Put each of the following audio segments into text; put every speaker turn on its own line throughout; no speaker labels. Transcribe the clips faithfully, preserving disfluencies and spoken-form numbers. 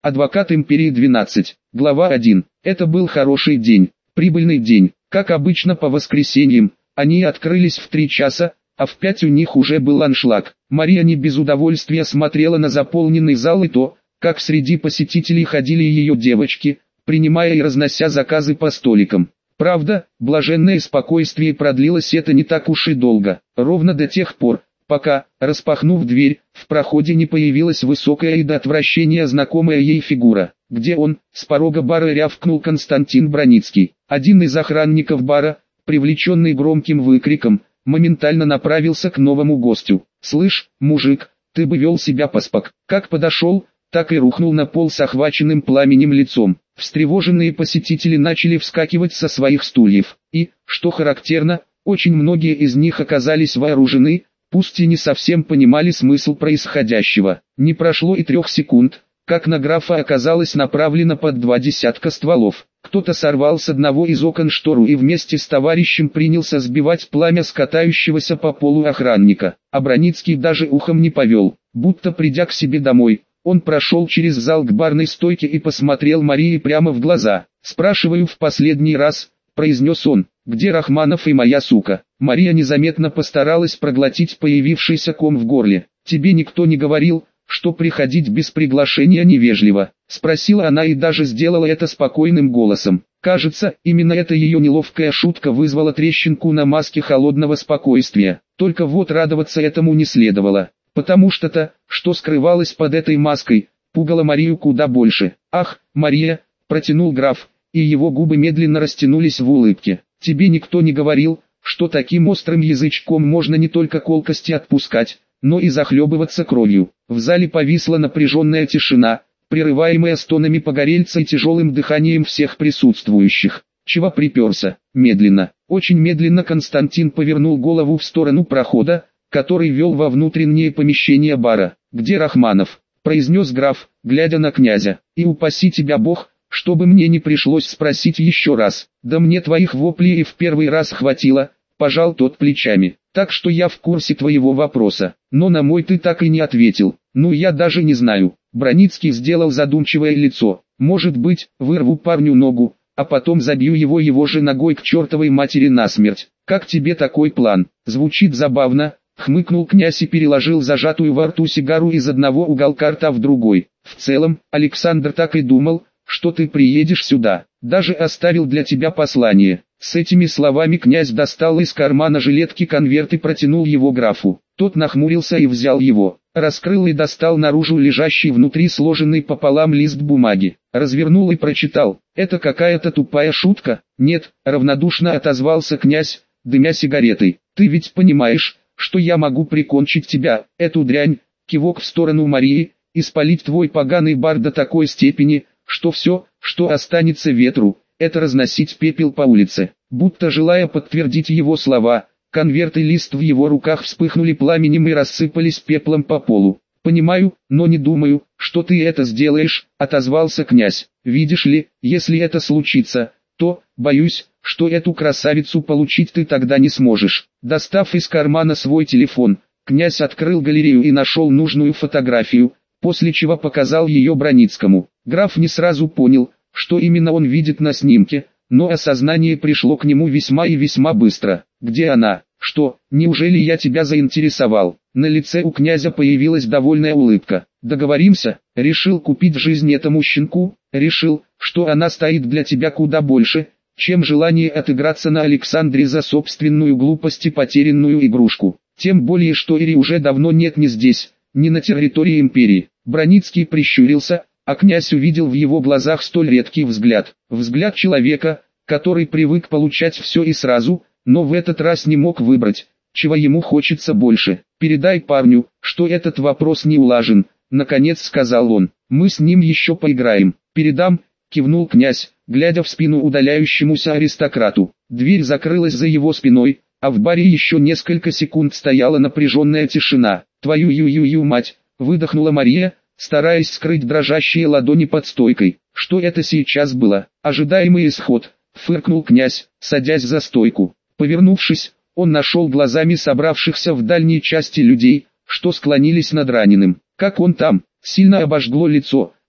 Адвокат Империи двенадцать. Глава один. Это был хороший день, прибыльный день. Как обычно по воскресеньям, они открылись в три часа, а в пять у них уже был аншлаг. Мария не без удовольствия смотрела на заполненный зал и то, как среди посетителей ходили ее девочки, принимая и разнося заказы по столикам. Правда, блаженное спокойствие продлилось это не так уж и долго, ровно до тех пор, пока, распахнув дверь, в проходе не появилась высокая и до отвращения знакомая ей фигура. «Где он?» — с порога бара рявкнул Константин Броницкий. Один из охранников бара, привлеченный громким выкриком, моментально направился к новому гостю. «Слышь, мужик, ты бы вел себя поспок». Как подошел, так и рухнул на пол с охваченным пламенем лицом. Встревоженные посетители начали вскакивать со своих стульев. И, что характерно, очень многие из них оказались вооружены, пусть и не совсем понимали смысл происходящего. Не прошло и трех секунд, как на графа оказалось направлено под два десятка стволов. Кто-то сорвал с одного из окон штору и вместе с товарищем принялся сбивать пламя с катающегося по полу охранника. А Броницкий даже ухом не повел, будто придя к себе домой. Он прошел через зал к барной стойке и посмотрел Марии прямо в глаза. «Спрашиваю в последний раз», — произнес он, — «где Рахманов и моя сука?» Мария незаметно постаралась проглотить появившийся ком в горле. «Тебе никто не говорил, что приходить без приглашения невежливо?» — спросила она и даже сделала это спокойным голосом. Кажется, именно эта ее неловкая шутка вызвала трещинку на маске холодного спокойствия. Только вот радоваться этому не следовало. Потому что-то, что скрывалось под этой маской, пугало Марию куда больше. «Ах, Мария!» – протянул граф, и его губы медленно растянулись в улыбке. «Тебе никто не говорил, что таким острым язычком можно не только колкости отпускать, но и захлебываться кровью». В зале повисла напряженная тишина, прерываемая стонами погорельца и тяжелым дыханием всех присутствующих. «Чего приперся?» Медленно, очень медленно Константин повернул голову в сторону прохода, который вел во внутреннее помещение бара. «Где Рахманов?» – произнес граф, глядя на князя. «И упаси тебя Бог, чтобы мне не пришлось спросить еще раз». «Да мне твоих воплей и в первый раз хватило», – пожал тот плечами. «Так что я в курсе твоего вопроса, но на мой ты так и не ответил». «Ну я даже не знаю». Броницкий сделал задумчивое лицо. «Может быть, вырву парню ногу, а потом забью его его же ногой к чертовой матери насмерть. Как тебе такой план?» «Звучит забавно», — хмыкнул князь и переложил зажатую во рту сигару из одного уголка рта в другой. «В целом, Александр так и думал, что ты приедешь сюда. Даже оставил для тебя послание». С этими словами князь достал из кармана жилетки конверт и протянул его графу. Тот нахмурился и взял его, раскрыл и достал наружу лежащий внутри сложенный пополам лист бумаги. Развернул и прочитал. «Это какая-то тупая шутка?» «Нет», — равнодушно отозвался князь, дымя сигаретой. «Ты ведь понимаешь, что я могу прикончить тебя, эту дрянь», кивок в сторону Марии, «и спалить твой поганый бар до такой степени, что все, что останется ветру, это разносить пепел по улице». Будто желая подтвердить его слова, конверт и лист в его руках вспыхнули пламенем и рассыпались пеплом по полу. «Понимаю, но не думаю, что ты это сделаешь», — отозвался князь. «Видишь ли, если это случится, то, боюсь, что эту красавицу получить ты тогда не сможешь». Достав из кармана свой телефон, князь открыл галерею и нашел нужную фотографию, после чего показал ее Броницкому. Граф не сразу понял, что именно он видит на снимке, но осознание пришло к нему весьма и весьма быстро. «Где она? Что, неужели я тебя заинтересовал?» На лице у князя появилась довольная улыбка. «Договоримся? Решил купить жизнь этому щенку? Решил, что она стоит для тебя куда больше, чем желание отыграться на Александре за собственную глупость и потерянную игрушку. Тем более, что Ири уже давно нет ни здесь, ни на территории империи». Броницкий прищурился, а князь увидел в его глазах столь редкий взгляд. Взгляд человека, который привык получать все и сразу, но в этот раз не мог выбрать, чего ему хочется больше. «Передай парню, что этот вопрос не улажен», — наконец сказал он. «Мы с ним еще поиграем». «Передам», — кивнул князь, глядя в спину удаляющемуся аристократу. Дверь закрылась за его спиной, а в баре еще несколько секунд стояла напряженная тишина. «Твою ю-ю-ю мать», — выдохнула Мария, стараясь скрыть дрожащие ладони под стойкой. «Что это сейчас было?» «Ожидаемый исход», — фыркнул князь, садясь за стойку. Повернувшись, он нашел глазами собравшихся в дальней части людей, что склонились над раненым. «Как он там?» Сильно обожгло лицо,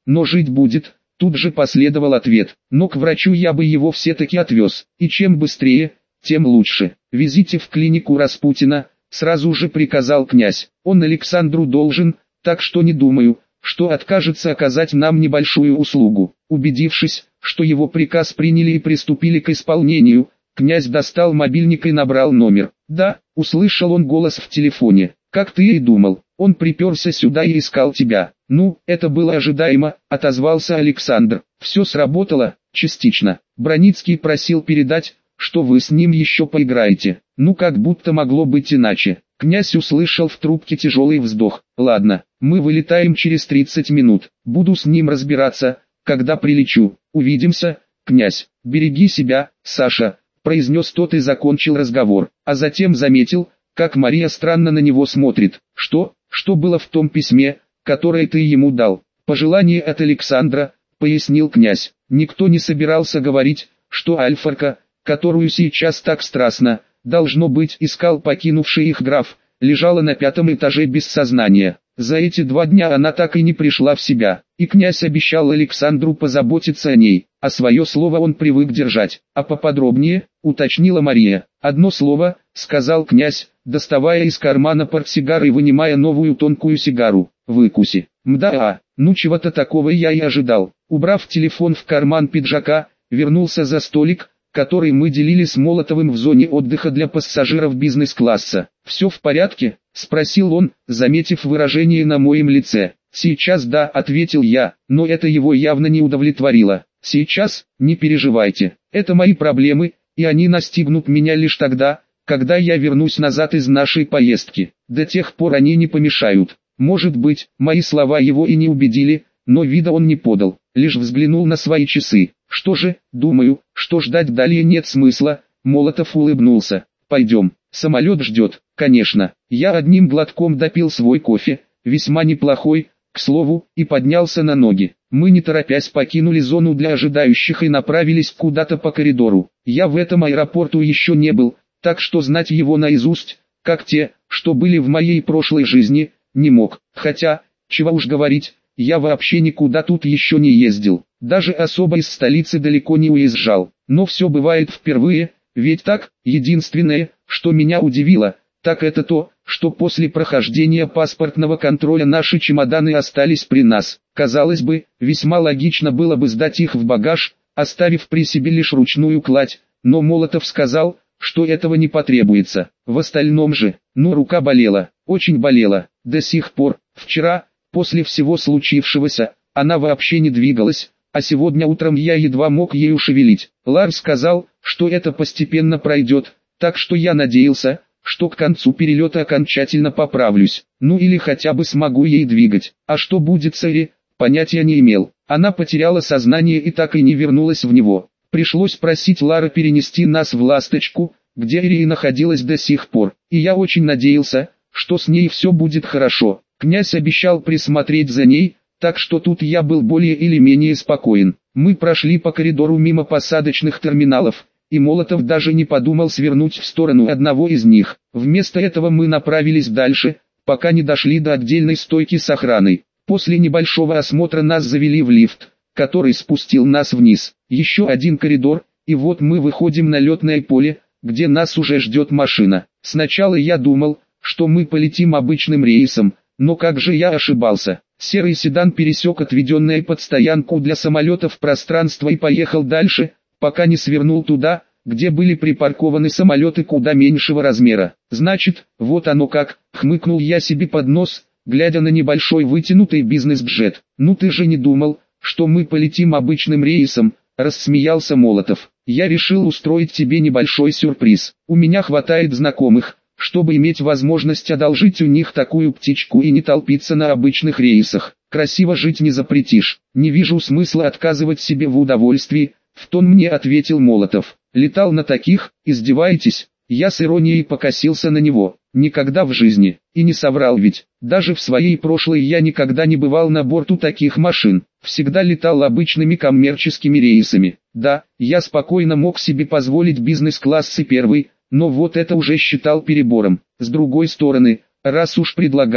но жить будет. Тут же последовал ответ, но к врачу я бы его все-таки отвез, и чем быстрее, тем лучше. Везите в клинику Распутина, сразу же приказал князь, он Александру должен, так что не думаю, что откажется оказать нам небольшую услугу. Убедившись, что его приказ приняли и приступили к исполнению, князь достал мобильник и набрал номер. «Да», — услышал он голос в телефоне, — «как ты и думал, он приперся сюда и искал тебя». «Ну, это было ожидаемо», — отозвался Александр. «Все сработало, частично. Броницкий просил передать, что вы с ним еще поиграете. Ну как будто могло быть иначе». Князь услышал в трубке тяжелый вздох. «Ладно, мы вылетаем через тридцать минут. Буду с ним разбираться, когда прилечу. Увидимся, князь. Береги себя, Саша», — произнес тот и закончил разговор. А затем заметил, как Мария странно на него смотрит. «Что? Что было в том письме, которое ты ему дал?» «Пожелание от Александра», — пояснил князь. Никто не собирался говорить, что Альфарка, которую сейчас так страстно, должно быть, искал покинувший их граф, лежала на пятом этаже без сознания. За эти два дня она так и не пришла в себя, и князь обещал Александру позаботиться о ней, а свое слово он привык держать. «А поподробнее», — уточнила Мария. «Одно слово», — сказал князь, доставая из кармана портсигар и вынимая новую тонкую сигару. «Выкуси». «Мда, ну чего-то такого я и ожидал». Убрав телефон в карман пиджака, вернулся за столик, который мы делили с Молотовым в зоне отдыха для пассажиров бизнес-класса. «Все в порядке?» — спросил он, заметив выражение на моем лице. «Сейчас да», — ответил я, но это его явно не удовлетворило. «Сейчас, не переживайте, это мои проблемы, и они настигнут меня лишь тогда, когда я вернусь назад из нашей поездки. До тех пор они не помешают». Может быть, мои слова его и не убедили, но вида он не подал, лишь взглянул на свои часы. «Что же, думаю, что ждать далее нет смысла», — Молотов улыбнулся. «Пойдем, самолет ждет». «Конечно». Я одним глотком допил свой кофе, весьма неплохой, к слову, и поднялся на ноги. Мы не торопясь покинули зону для ожидающих и направились куда-то по коридору. Я в этом аэропорту еще не был, так что знать его наизусть, как те, что были в моей прошлой жизни, не мог. Хотя, чего уж говорить, я вообще никуда тут еще не ездил. Даже особо из столицы далеко не уезжал. Но все бывает впервые, ведь так, единственное, что меня удивило, так это то, что после прохождения паспортного контроля наши чемоданы остались при нас. Казалось бы, весьма логично было бы сдать их в багаж, оставив при себе лишь ручную кладь, но Молотов сказал, что этого не потребуется. В остальном же, ну рука болела, очень болела, до сих пор. Вчера, после всего случившегося, она вообще не двигалась, а сегодня утром я едва мог ею шевелить. Ларс сказал, что это постепенно пройдет, так что я надеялся, что к концу перелета окончательно поправлюсь, ну или хотя бы смогу ей двигать. А что будет с Эри, понятия не имел. Она потеряла сознание и так и не вернулась в него. Пришлось просить Лара перенести нас в «Ласточку», где Эри и находилась до сих пор, и я очень надеялся, что с ней все будет хорошо. Князь обещал присмотреть за ней, так что тут я был более или менее спокоен. Мы прошли по коридору мимо посадочных терминалов, и Молотов даже не подумал свернуть в сторону одного из них. Вместо этого мы направились дальше, пока не дошли до отдельной стойки с охраной. После небольшого осмотра нас завели в лифт, который спустил нас вниз. Еще один коридор, и вот мы выходим на летное поле, где нас уже ждет машина. Сначала я думал, что мы полетим обычным рейсом, но как же я ошибался. Серый седан пересек отведенное под стоянку для самолетов пространство и поехал дальше, пока не свернул туда, где были припаркованы самолеты куда меньшего размера. «Значит, вот оно как», — хмыкнул я себе под нос, глядя на небольшой вытянутый бизнес-джет. «Ну ты же не думал, что мы полетим обычным рейсом», — рассмеялся Молотов. «Я решил устроить тебе небольшой сюрприз. У меня хватает знакомых, чтобы иметь возможность одолжить у них такую птичку и не толпиться на обычных рейсах. Красиво жить не запретишь. Не вижу смысла отказывать себе в удовольствии», — в тон мне ответил Молотов. «Летал на таких, издеваетесь?» Я с иронией покосился на него. Никогда в жизни. И не соврал ведь. Даже в своей прошлой я никогда не бывал на борту таких машин. Всегда летал обычными коммерческими рейсами. Да, я спокойно мог себе позволить бизнес-классы первый, но вот это уже считал перебором. С другой стороны, раз уж предлагают,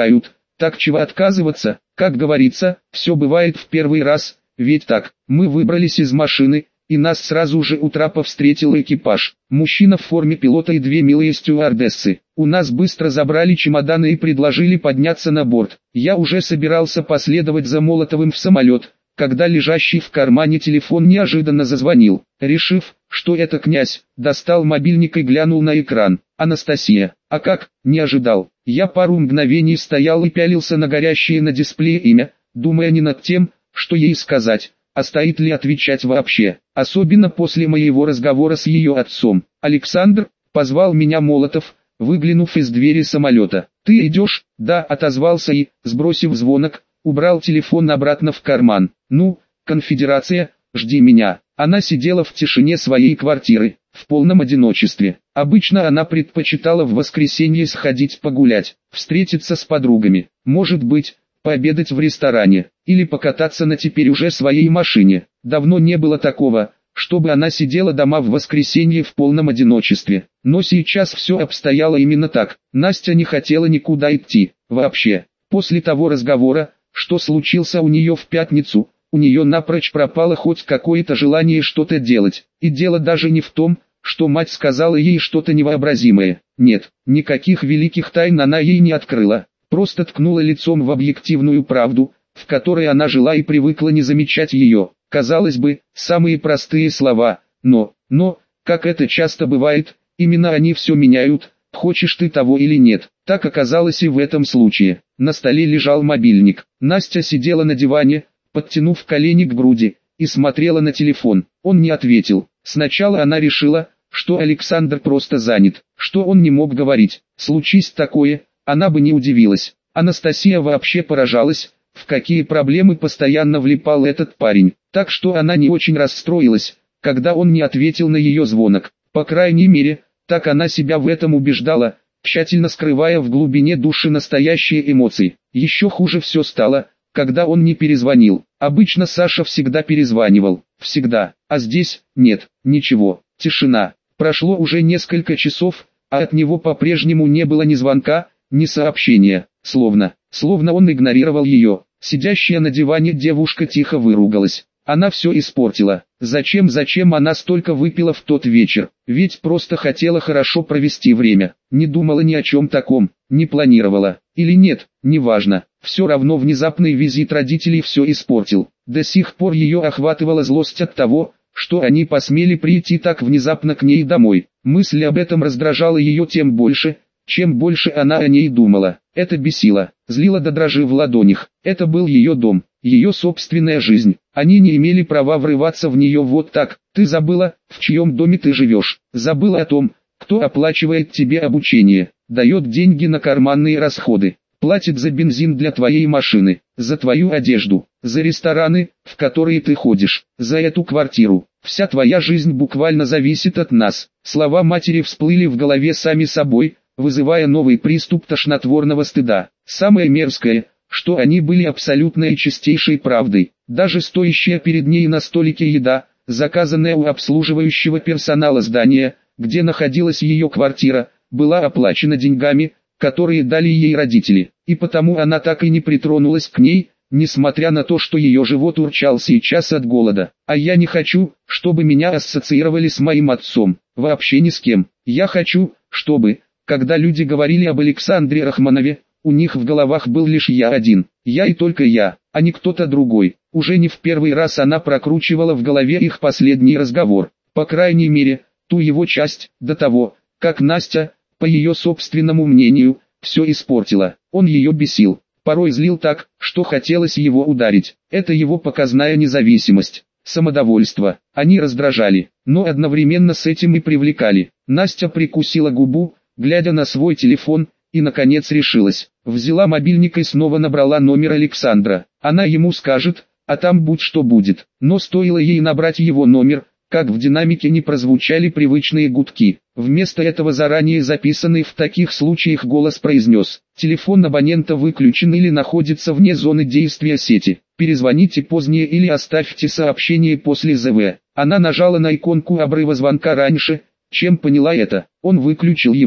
Так чего отказываться? Как говорится, все бывает в первый раз, ведь так. Мы выбрались из машины, и нас сразу же у трапа встретил экипаж. Мужчина в форме пилота и две милые стюардессы. У нас быстро забрали чемоданы и предложили подняться на борт. Я уже собирался последовать за Молотовым в самолет, когда лежащий в кармане телефон неожиданно зазвонил. Решив, что это князь, достал мобильник и глянул на экран. Анастасия. А как? Не ожидал. Я пару мгновений стоял и пялился на горящее на дисплее имя, думая не над тем, что ей сказать, а стоит ли отвечать вообще. Особенно после моего разговора с ее отцом. «Александр», — позвал меня Молотов, выглянув из двери самолета. «Ты идешь?» «Да», — отозвался и, сбросив звонок, убрал телефон обратно в карман. «Ну, конфедерация, жди меня». Она сидела в тишине своей квартиры, в полном одиночестве. Обычно она предпочитала в воскресенье сходить погулять, встретиться с подругами, может быть, пообедать в ресторане, или покататься на теперь уже своей машине. Давно не было такого, чтобы она сидела дома в воскресенье в полном одиночестве. Но сейчас все обстояло именно так. Настя не хотела никуда идти, вообще. После того разговора, что случился у нее в пятницу, у нее напрочь пропало хоть какое-то желание что-то делать. И дело даже не в том, что мать сказала ей что-то невообразимое. Нет, никаких великих тайн она ей не открыла. Просто ткнула лицом в объективную правду, в которой она жила и привыкла не замечать ее. Казалось бы, самые простые слова, но, но, как это часто бывает, именно они все меняют, хочешь ты того или нет. Так оказалось и в этом случае. На столе лежал мобильник. Настя сидела на диване, подтянув колени к груди, и смотрела на телефон. Он не ответил. Сначала она решила, что Александр просто занят, что он не мог говорить. Случись такое, она бы не удивилась. Анастасия вообще поражалась, в какие проблемы постоянно влипал этот парень. Так что она не очень расстроилась, когда он не ответил на ее звонок. По крайней мере, так она себя в этом убеждала, тщательно скрывая в глубине души настоящие эмоции. Еще хуже все стало, когда он не перезвонил. Обычно Саша всегда перезванивал, всегда, а здесь нет, ничего, тишина. Прошло уже несколько часов, а от него по-прежнему не было ни звонка, ни сообщения, словно, словно он игнорировал ее. Сидящая на диване девушка тихо выругалась. Она все испортила. Зачем, зачем она столько выпила в тот вечер? Ведь просто хотела хорошо провести время. Не думала ни о чем таком, не планировала. Или нет, неважно. Все равно внезапный визит родителей все испортил. До сих пор ее охватывала злость от того, что они посмели прийти так внезапно к ней домой. Мысль об этом раздражала ее тем больше, чем больше она о ней думала. Это бесило, злило до дрожи в ладонях. Это был ее дом, ее собственная жизнь. Они не имели права врываться в нее вот так. Ты забыла, в чьем доме ты живешь. Забыла о том, кто оплачивает тебе обучение, дает деньги на карманные расходы, платит за бензин для твоей машины, за твою одежду, за рестораны, в которые ты ходишь, за эту квартиру. Вся твоя жизнь буквально зависит от нас. Слова матери всплыли в голове сами собой, вызывая новый приступ тошнотворного стыда. Самое мерзкое, что они были абсолютной и чистейшей правдой. Даже стоящая перед ней на столике еда, заказанная у обслуживающего персонала здания, где находилась ее квартира, была оплачена деньгами, которые дали ей родители. И потому она так и не притронулась к ней, несмотря на то, что ее живот урчал сейчас от голода. А я не хочу, чтобы меня ассоциировали с моим отцом. Вообще ни с кем. Я хочу, чтобы, когда люди говорили об Александре Рахманове, у них в головах был лишь я один. Я и только я, а не кто-то другой. Уже не в первый раз она прокручивала в голове их последний разговор. По крайней мере, ту его часть, до того, как Настя, по ее собственному мнению, все испортила. Он ее бесил. Порой злил так, что хотелось его ударить. Это его показная независимость, самодовольство. Они раздражали, но одновременно с этим и привлекали. Настя прикусила губу, глядя на свой телефон, и наконец решилась. Взяла мобильник и снова набрала номер Александра. Она ему скажет, а там будь что будет. Но стоило ей набрать его номер, как в динамике не прозвучали привычные гудки. Вместо этого заранее записанный в таких случаях голос произнес: «Телефон абонента выключен или находится вне зоны действия сети. Перезвоните позднее или оставьте сообщение после ЗВ». Она нажала на иконку обрыва звонка раньше, чем поняла это. Он выключил его.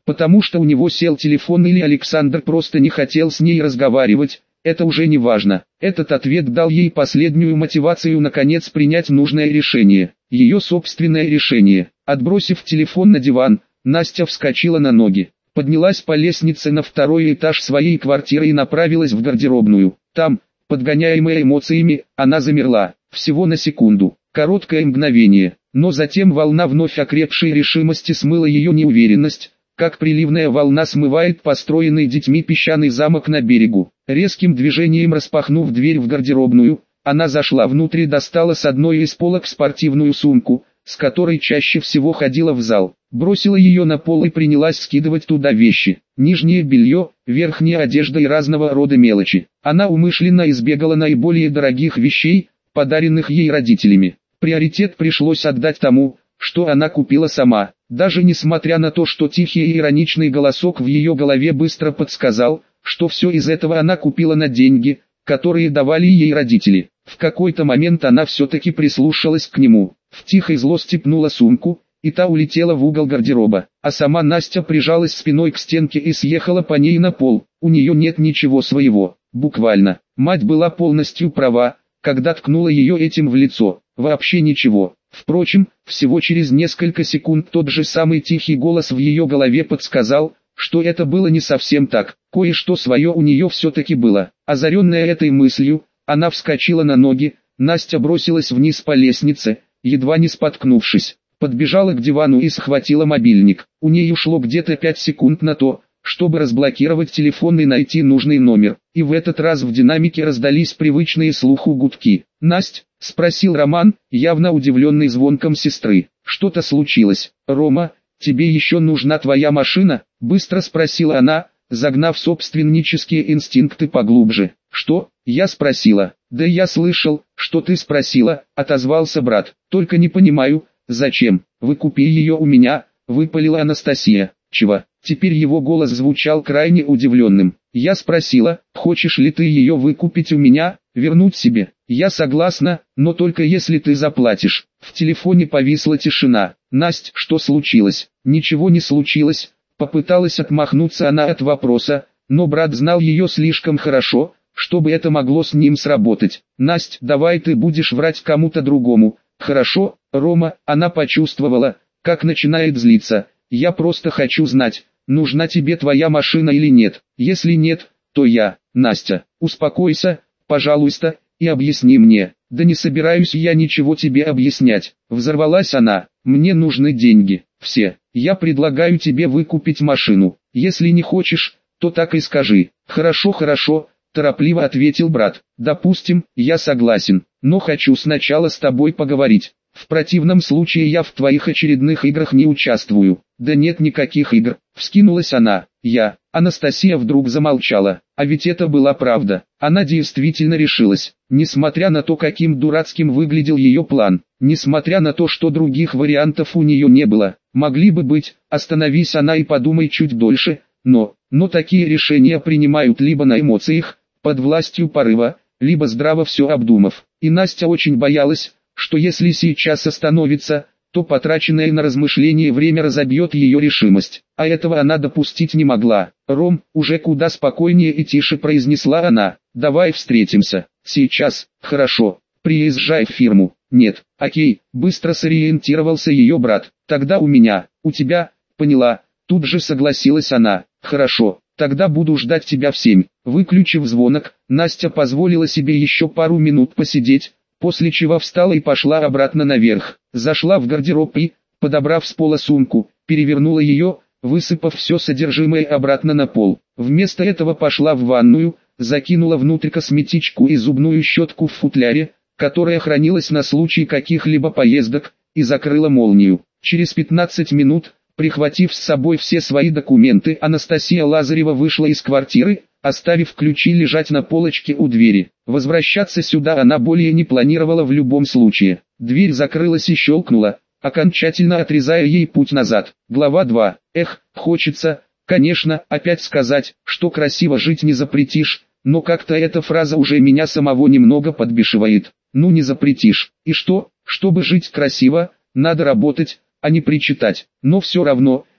Потому что у него сел телефон или Александр просто не хотел с ней разговаривать, это уже не важно. Этот ответ дал ей последнюю мотивацию наконец принять нужное решение. Ее собственное решение. Отбросив телефон на диван, Настя вскочила на ноги. Поднялась по лестнице на второй этаж своей квартиры и направилась в гардеробную. Там, подгоняемая эмоциями, она замерла. Всего на секунду. Короткое мгновение. Но затем волна вновь окрепшей решимости смыла ее неуверенность, как приливная волна смывает построенный детьми песчаный замок на берегу. Резким движением распахнув дверь в гардеробную, она зашла внутрь и достала с одной из полок спортивную сумку, с которой чаще всего ходила в зал. Бросила ее на пол и принялась скидывать туда вещи. Нижнее белье, верхняя одежда и разного рода мелочи. Она умышленно избегала наиболее дорогих вещей, подаренных ей родителями. Приоритет пришлось отдать тому, что она купила сама, даже несмотря на то, что тихий и ироничный голосок в ее голове быстро подсказал, что все из этого она купила на деньги, которые давали ей родители. В какой-то момент она все-таки прислушалась к нему, в тихой злости пнула сумку, и та улетела в угол гардероба, а сама Настя прижалась спиной к стенке и съехала по ней на пол. У нее нет ничего своего, буквально. Мать была полностью права, когда ткнула ее этим в лицо, вообще ничего. Впрочем, всего через несколько секунд тот же самый тихий голос в ее голове подсказал, что это было не совсем так, кое-что свое у нее все-таки было. Озаренная этой мыслью, она вскочила на ноги, Настя бросилась вниз по лестнице, едва не споткнувшись, подбежала к дивану и схватила мобильник. У нее ушло где-то пять секунд на то, чтобы разблокировать телефон и найти нужный номер, и в этот раз в динамике раздались привычные слуху гудки. «Насть?» — спросил Роман, явно удивленный звонком сестры. «Что-то случилось, Рома? Тебе еще нужна твоя машина?» — быстро спросила она, загнав собственнические инстинкты поглубже. «Что?» — я спросила. «Да я слышал, что ты спросила», — отозвался брат. «Только не понимаю, зачем? Вы купи ее у меня», — выпалила Анастасия. «Чего?» Теперь его голос звучал крайне удивленным. «Я спросила, хочешь ли ты ее выкупить у меня, вернуть себе?» «Я согласна, но только если ты заплатишь». В телефоне повисла тишина. «Насть, что случилось?» «Ничего не случилось», — попыталась отмахнуться она от вопроса, но брат знал ее слишком хорошо, чтобы это могло с ним сработать. «Насть, давай ты будешь врать кому-то другому». «Хорошо, Рома», она почувствовала, как начинает злиться. «Я просто хочу знать, нужна тебе твоя машина или нет. Если нет, то я». «Настя, успокойся, пожалуйста, и объясни мне». «Да не собираюсь я ничего тебе объяснять», — взорвалась она. «Мне нужны деньги, все. Я предлагаю тебе выкупить машину. Если не хочешь, то так и скажи». «Хорошо, хорошо», — торопливо ответил брат. «Допустим, я согласен, но хочу сначала с тобой поговорить. В противном случае я в твоих очередных играх не участвую». «Да нет никаких игр», — вскинулась она. «Я...» Анастасия вдруг замолчала, а ведь это была правда. Она действительно решилась, несмотря на то, каким дурацким выглядел ее план, несмотря на то, что других вариантов у нее не было. Могли бы быть, остановись она и подумай чуть дольше, но... Но такие решения принимают либо на эмоциях, под властью порыва, либо здраво все обдумав. И Настя очень боялась, что если сейчас остановится, то потраченное на размышление время разобьет ее решимость, а этого она допустить не могла. «Ром», уже куда спокойнее и тише произнесла она, «давай встретимся, сейчас». «Хорошо, приезжай в фирму». «Нет». «Окей», быстро сориентировался ее брат, «тогда у меня, у тебя». «Поняла», тут же согласилась она. «Хорошо, тогда буду ждать тебя в семь». Выключив звонок, Настя позволила себе еще пару минут посидеть, после чего встала и пошла обратно наверх. Зашла в гардероб и, подобрав с пола сумку, перевернула ее, высыпав все содержимое обратно на пол. Вместо этого пошла в ванную, закинула внутрь косметичку и зубную щетку в футляре, которая хранилась на случай каких-либо поездок, и закрыла молнию. Через пятнадцать минут, прихватив с собой все свои документы, Анастасия Лазарева вышла из квартиры, оставив ключи лежать на полочке у двери. Возвращаться сюда она более не планировала в любом случае. Дверь закрылась и щелкнула, окончательно отрезая ей путь назад. Глава два. Эх, хочется, конечно, опять сказать, что красиво жить не запретишь, но как-то эта фраза уже меня самого немного подбешивает. Ну не запретишь. И что, чтобы жить красиво, надо работать, а не причитать. Но все равно,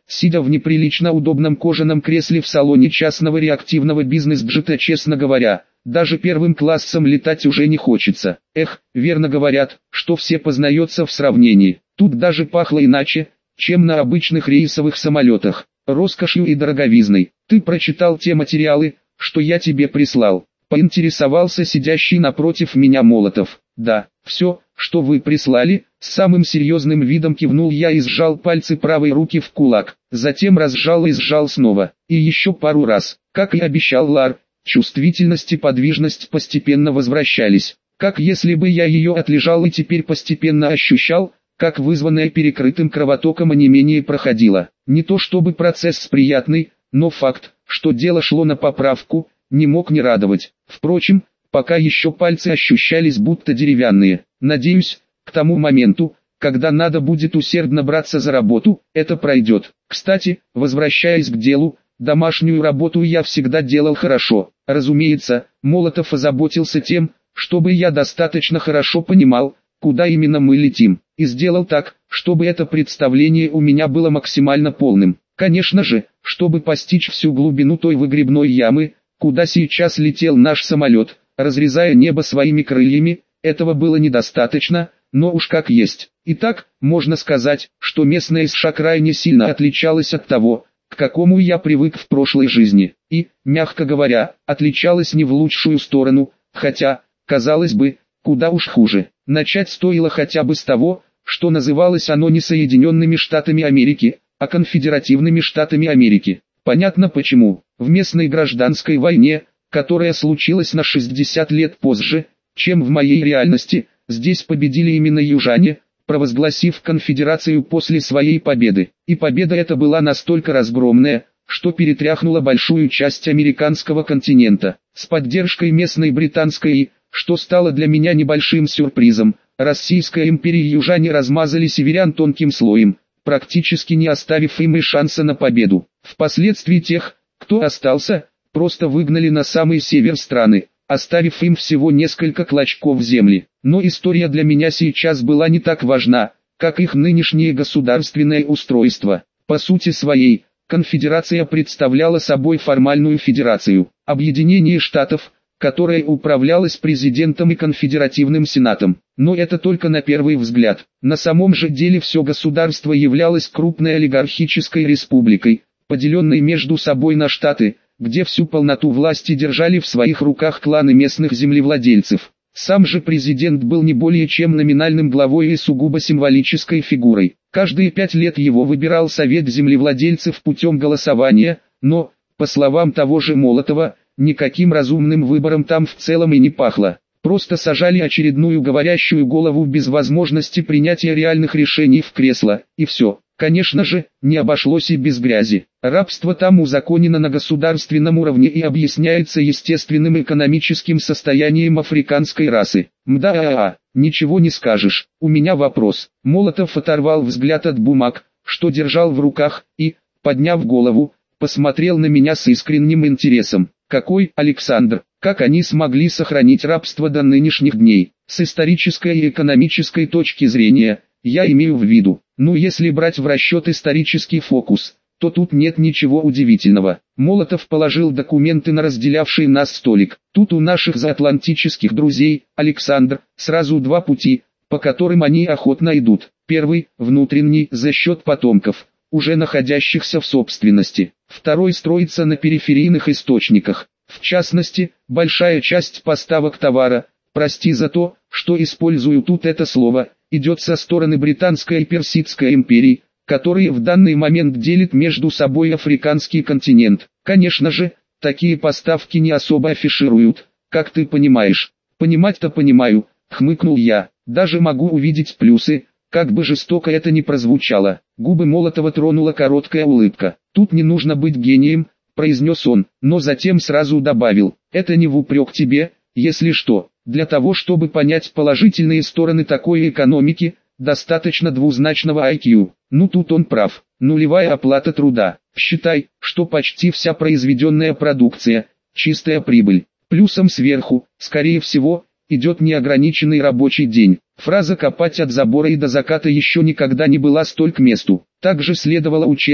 сидя в неприлично удобном кожаном кресле в салоне частного реактивного бизнес-джета. Честно говоря, даже первым классом летать уже не хочется. Эх, верно говорят, что все познается в сравнении. Тут даже пахло иначе, чем на обычных рейсовых самолетах. Роскошью и дороговизной. Ты прочитал те материалы, что я тебе прислал? Поинтересовался сидящий напротив меня Молотов. Да, все, что вы прислали, с самым серьезным видом кивнул я и сжал пальцы правой руки в кулак. Затем разжал и сжал снова. И еще пару раз. Как и обещал Лар, чувствительность и подвижность постепенно возвращались. Как если бы я ее отлежал и теперь постепенно ощущал, как вызванное перекрытым кровотоком онемение проходило. Не то чтобы процесс приятный, но факт, что дело шло на поправку, не мог не радовать. Впрочем, пока еще пальцы ощущались будто деревянные. Надеюсь, к тому моменту, когда надо будет усердно браться за работу, это пройдет. Кстати, возвращаясь к делу, домашнюю работу я всегда делал хорошо. Разумеется, Молотов озаботился тем, чтобы я достаточно хорошо понимал, куда именно мы летим, и сделал так, чтобы это представление у меня было максимально полным. Конечно же, чтобы постичь всю глубину той выгребной ямы, куда сейчас летел наш самолет, разрезая небо своими крыльями, этого было недостаточно, но уж как есть. Итак, можно сказать, что местная США крайне сильно отличалась от того, к какому я привык в прошлой жизни, и, мягко говоря, отличалась не в лучшую сторону, хотя, казалось бы, куда уж хуже. Начать стоило хотя бы с того, что называлось оно не Соединенными Штатами Америки, а Конфедеративными Штатами Америки. Понятно почему. В местной гражданской войне, которая случилась на шестьдесят лет позже, чем в моей реальности, здесь победили именно южане, провозгласив конфедерацию после своей победы. И победа эта была настолько разгромная, что перетряхнула большую часть американского континента. С поддержкой местной британской и, что стало для меня небольшим сюрпризом, Российская империя южане размазали северян тонким слоем, практически не оставив им и шанса на победу. Впоследствии тех, кто остался, просто выгнали на самый север страны, оставив им всего несколько клочков земли. Но история для меня сейчас была не так важна, как их нынешнее государственное устройство. По сути своей, конфедерация представляла собой формальную федерацию, объединение штатов, которое управлялось президентом и конфедеративным сенатом. Но это только на первый взгляд. На самом же деле все государство являлось крупной олигархической республикой, поделенной между собой на штаты, где всю полноту власти держали в своих руках кланы местных землевладельцев. Сам же президент был не более чем номинальным главой и сугубо символической фигурой. Каждые пять лет его выбирал совет землевладельцев путем голосования, но, по словам того же Молотова, никаким разумным выбором там в целом и не пахло. Просто сажали очередную говорящую голову без возможности принятия реальных решений в кресло, и все. Конечно же, не обошлось и без грязи. Рабство там узаконено на государственном уровне и объясняется естественным экономическим состоянием африканской расы. Мда-а-а, ничего не скажешь. У меня вопрос. Молотов оторвал взгляд от бумаг, что держал в руках, и, подняв голову, посмотрел на меня с искренним интересом. Какой, Александр, как они смогли сохранить рабство до нынешних дней? С исторической и экономической точки зрения, я имею в виду, ну если брать в расчет исторический фокус, то тут нет ничего удивительного. Молотов положил документы на разделявший нас столик. Тут у наших заатлантических друзей, Александр, сразу два пути, по которым они охотно идут. Первый, внутренний, за счет потомков, уже находящихся в собственности. Второй строится на периферийных источниках. В частности, большая часть поставок товара, прости за то, что использую тут это слово, идет со стороны Британской и Персидской империй, которые в данный момент делят между собой африканский континент. Конечно же, такие поставки не особо афишируют, как ты понимаешь. Понимать-то понимаю, хмыкнул я, даже могу увидеть плюсы, как бы жестоко это ни прозвучало. Губы Молотова тронула короткая улыбка. Тут не нужно быть гением, произнес он, но затем сразу добавил, это не в упрек тебе, если что. Для того чтобы понять положительные стороны такой экономики, достаточно двузначного ай кью. Ну тут он прав. Нулевая оплата труда. Считай, что почти вся произведенная продукция – чистая прибыль. Плюсом сверху, скорее всего, идет неограниченный рабочий день. Фраза «копать от забора и до заката» еще никогда не была столь к месту. Также следовало учесть,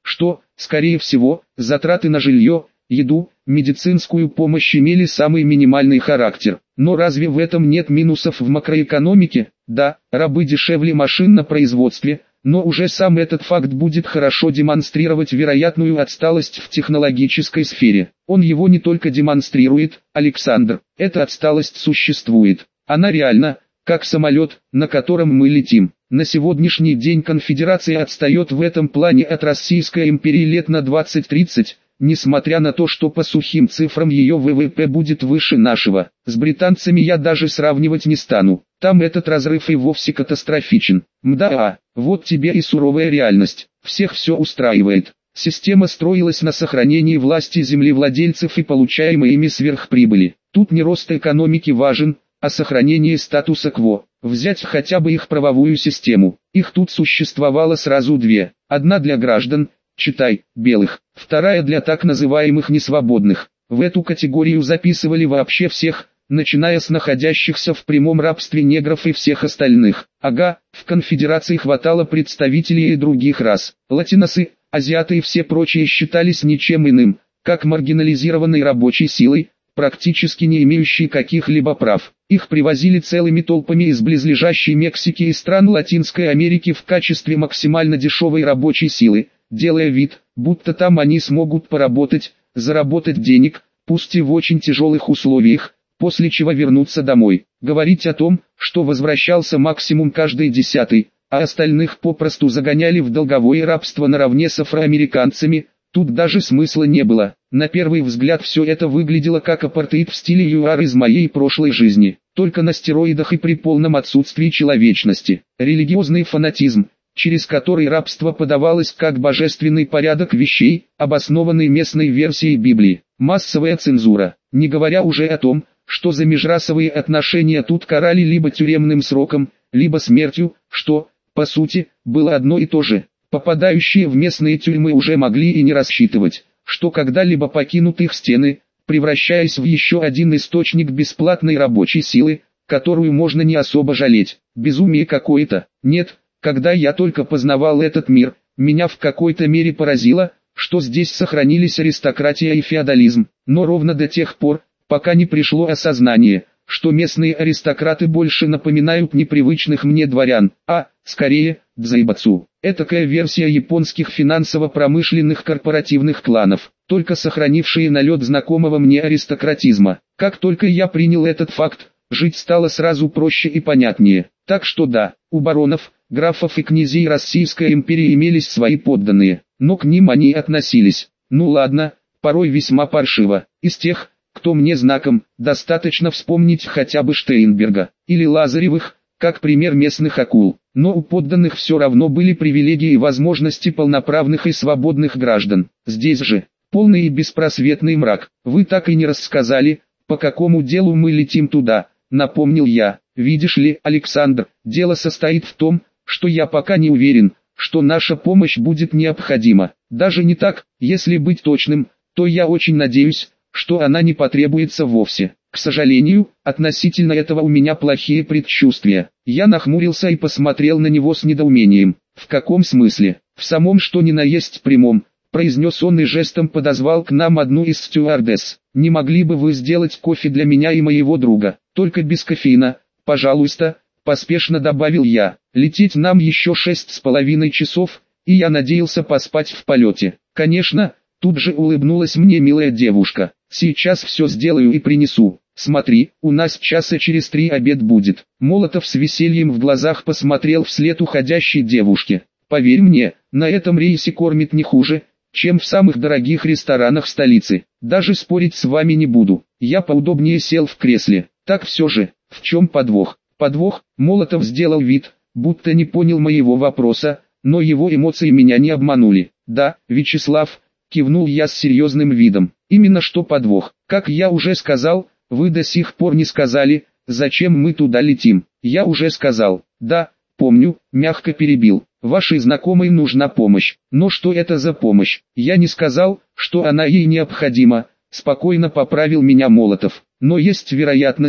что, скорее всего, затраты на жилье, еду, медицинскую помощь имели самый минимальный характер. Но разве в этом нет минусов в макроэкономике? Да, рабы дешевле машин на производстве, но уже сам этот факт будет хорошо демонстрировать вероятную отсталость в технологической сфере. Он его не только демонстрирует, Александр, эта отсталость существует. Она реальна, как самолет, на котором мы летим. На сегодняшний день конфедерация отстает в этом плане от Российской империи лет на двадцать-тридцать, несмотря на то, что по сухим цифрам ее вэ вэ пэ будет выше нашего. С британцами я даже сравнивать не стану, там этот разрыв и вовсе катастрофичен. Мда, вот тебе и суровая реальность, всех все устраивает. Система строилась на сохранении власти землевладельцев и получаемой ими сверхприбыли. Тут не рост экономики важен, а сохранение статуса кво. Взять хотя бы их правовую систему. Их тут существовало сразу две. Одна для граждан, читай, белых, вторая для так называемых несвободных. В эту категорию записывали вообще всех, начиная с находящихся в прямом рабстве негров и всех остальных. Ага, в конфедерации хватало представителей и других рас. Латиносы, азиаты и все прочие считались ничем иным, как маргинализированной рабочей силой, практически не имеющей каких-либо прав. Их привозили целыми толпами из близлежащей Мексики и стран Латинской Америки в качестве максимально дешевой рабочей силы, делая вид, будто там они смогут поработать, заработать денег, пусть и в очень тяжелых условиях, после чего вернуться домой. Говорить о том, что возвращался максимум каждый десятый, а остальных попросту загоняли в долговое рабство наравне с афроамериканцами, тут даже смысла не было. На первый взгляд все это выглядело как апартеид в стиле ЮАР из моей прошлой жизни, только на стероидах и при полном отсутствии человечности. Религиозный фанатизм, через который рабство подавалось как божественный порядок вещей, обоснованный местной версией Библии. Массовая цензура, не говоря уже о том, что за межрасовые отношения тут карали либо тюремным сроком, либо смертью, что, по сути, было одно и то же. Попадающие в местные тюрьмы уже могли и не рассчитывать, что когда-либо покинут их стены, превращаясь в еще один источник бесплатной рабочей силы, которую можно не особо жалеть. Безумие какое-то. Нет, когда я только познавал этот мир, меня в какой-то мере поразило, что здесь сохранились аристократия и феодализм, но ровно до тех пор, пока не пришло осознание, что местные аристократы больше напоминают непривычных мне дворян, а, скорее, дзайбацу. Этакая версия японских финансово-промышленных корпоративных кланов, только сохранившие налет знакомого мне аристократизма. Как только я принял этот факт, жить стало сразу проще и понятнее. Так что да, у баронов, графов и князей Российской империи имелись свои подданные, но к ним они относились, ну ладно, порой весьма паршиво. Из тех, кто мне знаком, достаточно вспомнить хотя бы Штейнберга, или Лазаревых, как пример местных акул. Но у подданных все равно были привилегии и возможности полноправных и свободных граждан. Здесь же, полный и беспросветный мрак. Вы так и не рассказали, по какому делу мы летим туда, напомнил я. Видишь ли, Александр, дело состоит в том, что я пока не уверен, что наша помощь будет необходима. Даже не так, если быть точным, то я очень надеюсь, что она не потребуется вовсе. К сожалению, относительно этого у меня плохие предчувствия. Я нахмурился и посмотрел на него с недоумением. В каком смысле? В самом что ни на есть прямом, произнес он и жестом подозвал к нам одну из стюардесс. Не могли бы вы сделать кофе для меня и моего друга? Только без кофеина, пожалуйста, поспешно добавил я. Лететь нам еще шесть с половиной часов, и я надеялся поспать в полете. Конечно, тут же улыбнулась мне милая девушка. Сейчас все сделаю и принесу. Смотри, у нас часа через три обед будет. Молотов с весельем в глазах посмотрел вслед уходящей девушке. Поверь мне, на этом рейсе кормят не хуже, чем в самых дорогих ресторанах столицы. Даже спорить с вами не буду. Я поудобнее сел в кресле. Так все же, в чем подвох? Подвох? Молотов сделал вид, будто не понял моего вопроса, но его эмоции меня не обманули. Да, Вячеслав, кивнул я с серьезным видом. Именно что подвох. Как я уже сказал, вы до сих пор не сказали, зачем мы туда летим. Я уже сказал. Да, помню, мягко перебил. Вашей знакомой нужна помощь. Но что это за помощь? Я не сказал, что она ей необходима. Спокойно поправил меня Молотов. Но есть вероятность,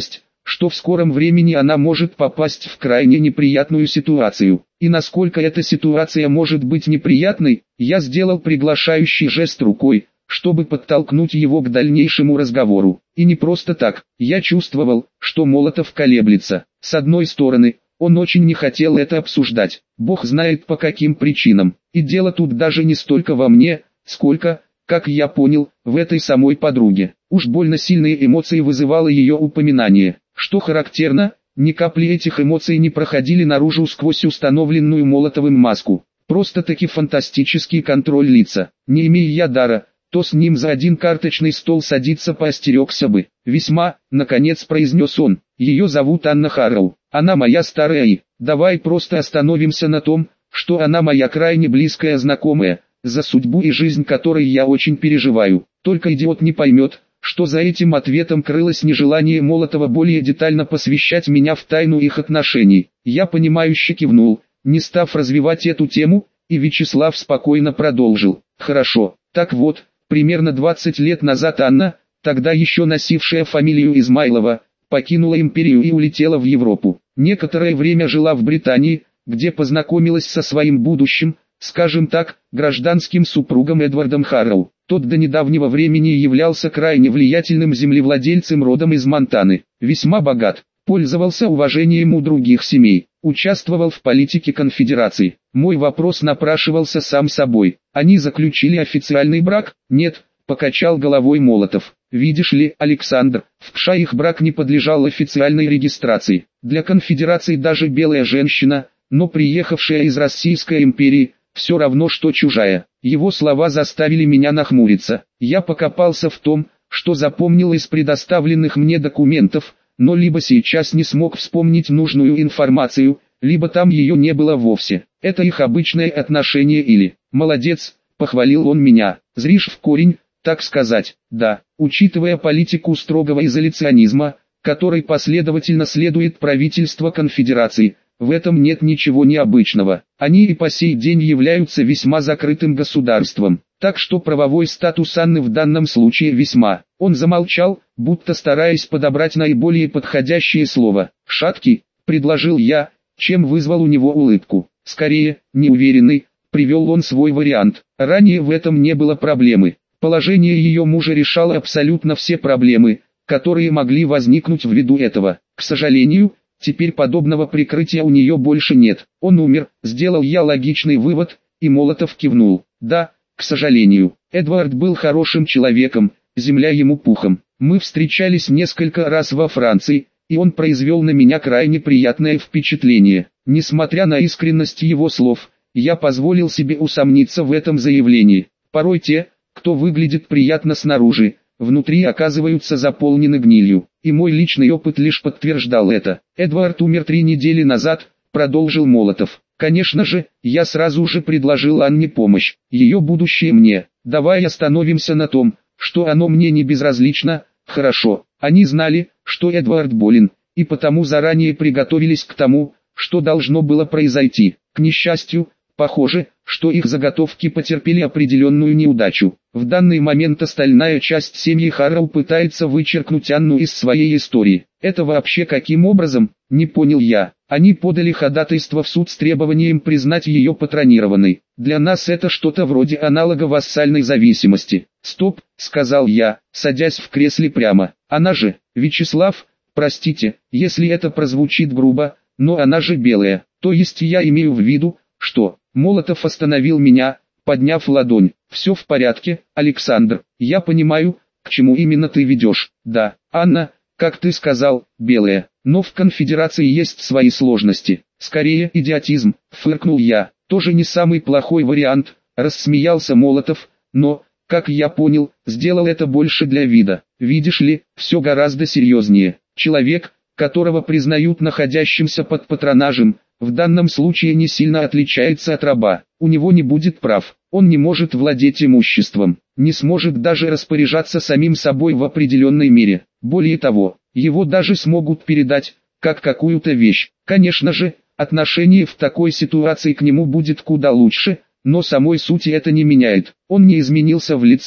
что в скором времени она может попасть в крайне неприятную ситуацию. И насколько эта ситуация может быть неприятной, я сделал приглашающий жест рукой, чтобы подтолкнуть его к дальнейшему разговору. И не просто так, я чувствовал, что Молотов колеблется. С одной стороны, он очень не хотел это обсуждать, Бог знает по каким причинам. И дело тут даже не столько во мне, сколько, как я понял, в этой самой подруге. Уж больно сильные эмоции вызывало ее упоминание. Что характерно, ни капли этих эмоций не проходили наружу сквозь установленную Молотовым маску. Просто-таки фантастический контроль лица. Не имея я дара, то с ним за один карточный стол садиться поостерегся бы. Весьма, наконец произнес он, ее зовут Анна Харроу. Она моя старая и, давай просто остановимся на том, что она моя крайне близкая знакомая, за судьбу и жизнь которой я очень переживаю. Только идиот не поймет, что за этим ответом крылось нежелание Молотова более детально посвящать меня в тайну их отношений. Я понимающе кивнул, не став развивать эту тему, и Вячеслав спокойно продолжил. Хорошо, так вот, примерно двадцать лет назад Анна, тогда еще носившая фамилию Измайлова, покинула империю и улетела в Европу. Некоторое время жила в Британии, где познакомилась со своим будущим, скажем так, гражданским супругом Эдвардом Харроу. Тот до недавнего времени являлся крайне влиятельным землевладельцем родом из Монтаны, весьма богат, пользовался уважением у других семей, участвовал в политике конфедерации. Мой вопрос напрашивался сам собой. Они заключили официальный брак? Нет, покачал головой Молотов. Видишь ли, Александр, в КША их брак не подлежал официальной регистрации. Для конфедерации даже белая женщина, но приехавшая из Российской империи, все равно что чужая. Его слова заставили меня нахмуриться. Я покопался в том, что запомнил из предоставленных мне документов, но либо сейчас не смог вспомнить нужную информацию, либо там ее не было вовсе. Это их обычное отношение или «молодец», похвалил он меня, зришь в корень, так сказать. Да, учитывая политику строгого изоляционизма, которой последовательно следует правительство конфедерации, в этом нет ничего необычного. Они и по сей день являются весьма закрытым государством, так что правовой статус Анны в данном случае весьма. Он замолчал, будто стараясь подобрать наиболее подходящее слово. «Шаткий», — предложил я, чем вызвал у него улыбку. Скорее, неуверенный, привел он свой вариант. Ранее в этом не было проблемы. Положение ее мужа решало абсолютно все проблемы, которые могли возникнуть ввиду этого. К сожалению, теперь подобного прикрытия у нее больше нет. Он умер, сделал я логичный вывод, и Молотов кивнул. Да, к сожалению, Эдвард был хорошим человеком, земля ему пухом. Мы встречались несколько раз во Франции, и он произвел на меня крайне приятное впечатление. Несмотря на искренность его слов, я позволил себе усомниться в этом заявлении. Порой те, кто выглядит приятно снаружи, внутри оказываются заполнены гнилью, и мой личный опыт лишь подтверждал это. Эдвард умер три недели назад, продолжил Молотов. Конечно же, я сразу же предложил Анне помощь, ее будущее мне. Давай остановимся на том, что оно мне не безразлично. Хорошо, они знали, что Эдвард болен, и потому заранее приготовились к тому, что должно было произойти. К несчастью, похоже, что их заготовки потерпели определенную неудачу. В данный момент остальная часть семьи Харроу пытается вычеркнуть Анну из своей истории. Это вообще каким образом, не понял я. Они подали ходатайство в суд с требованием признать ее патронированной. Для нас это что-то вроде аналога вассальной зависимости. Стоп, сказал я, садясь в кресле прямо. Она же, Вячеслав, простите, если это прозвучит грубо, но она же белая. То есть я имею в виду, что... Молотов остановил меня, подняв ладонь. «Все в порядке, Александр, я понимаю, к чему именно ты ведешь. Да, Анна, как ты сказал, белая, но в конфедерации есть свои сложности. Скорее идиотизм», — фыркнул я. «Тоже не самый плохой вариант», — рассмеялся Молотов, но, как я понял, сделал это больше для вида. Видишь ли, все гораздо серьезнее. Человек, которого признают находящимся под патронажем, в данном случае не сильно отличается от раба. У него не будет прав, он не может владеть имуществом, не сможет даже распоряжаться самим собой в определенной мере. Более того, его даже смогут передать, как какую-то вещь. Конечно же, отношение в такой ситуации к нему будет куда лучше, но самой сути это не меняет. Он не изменился в лице,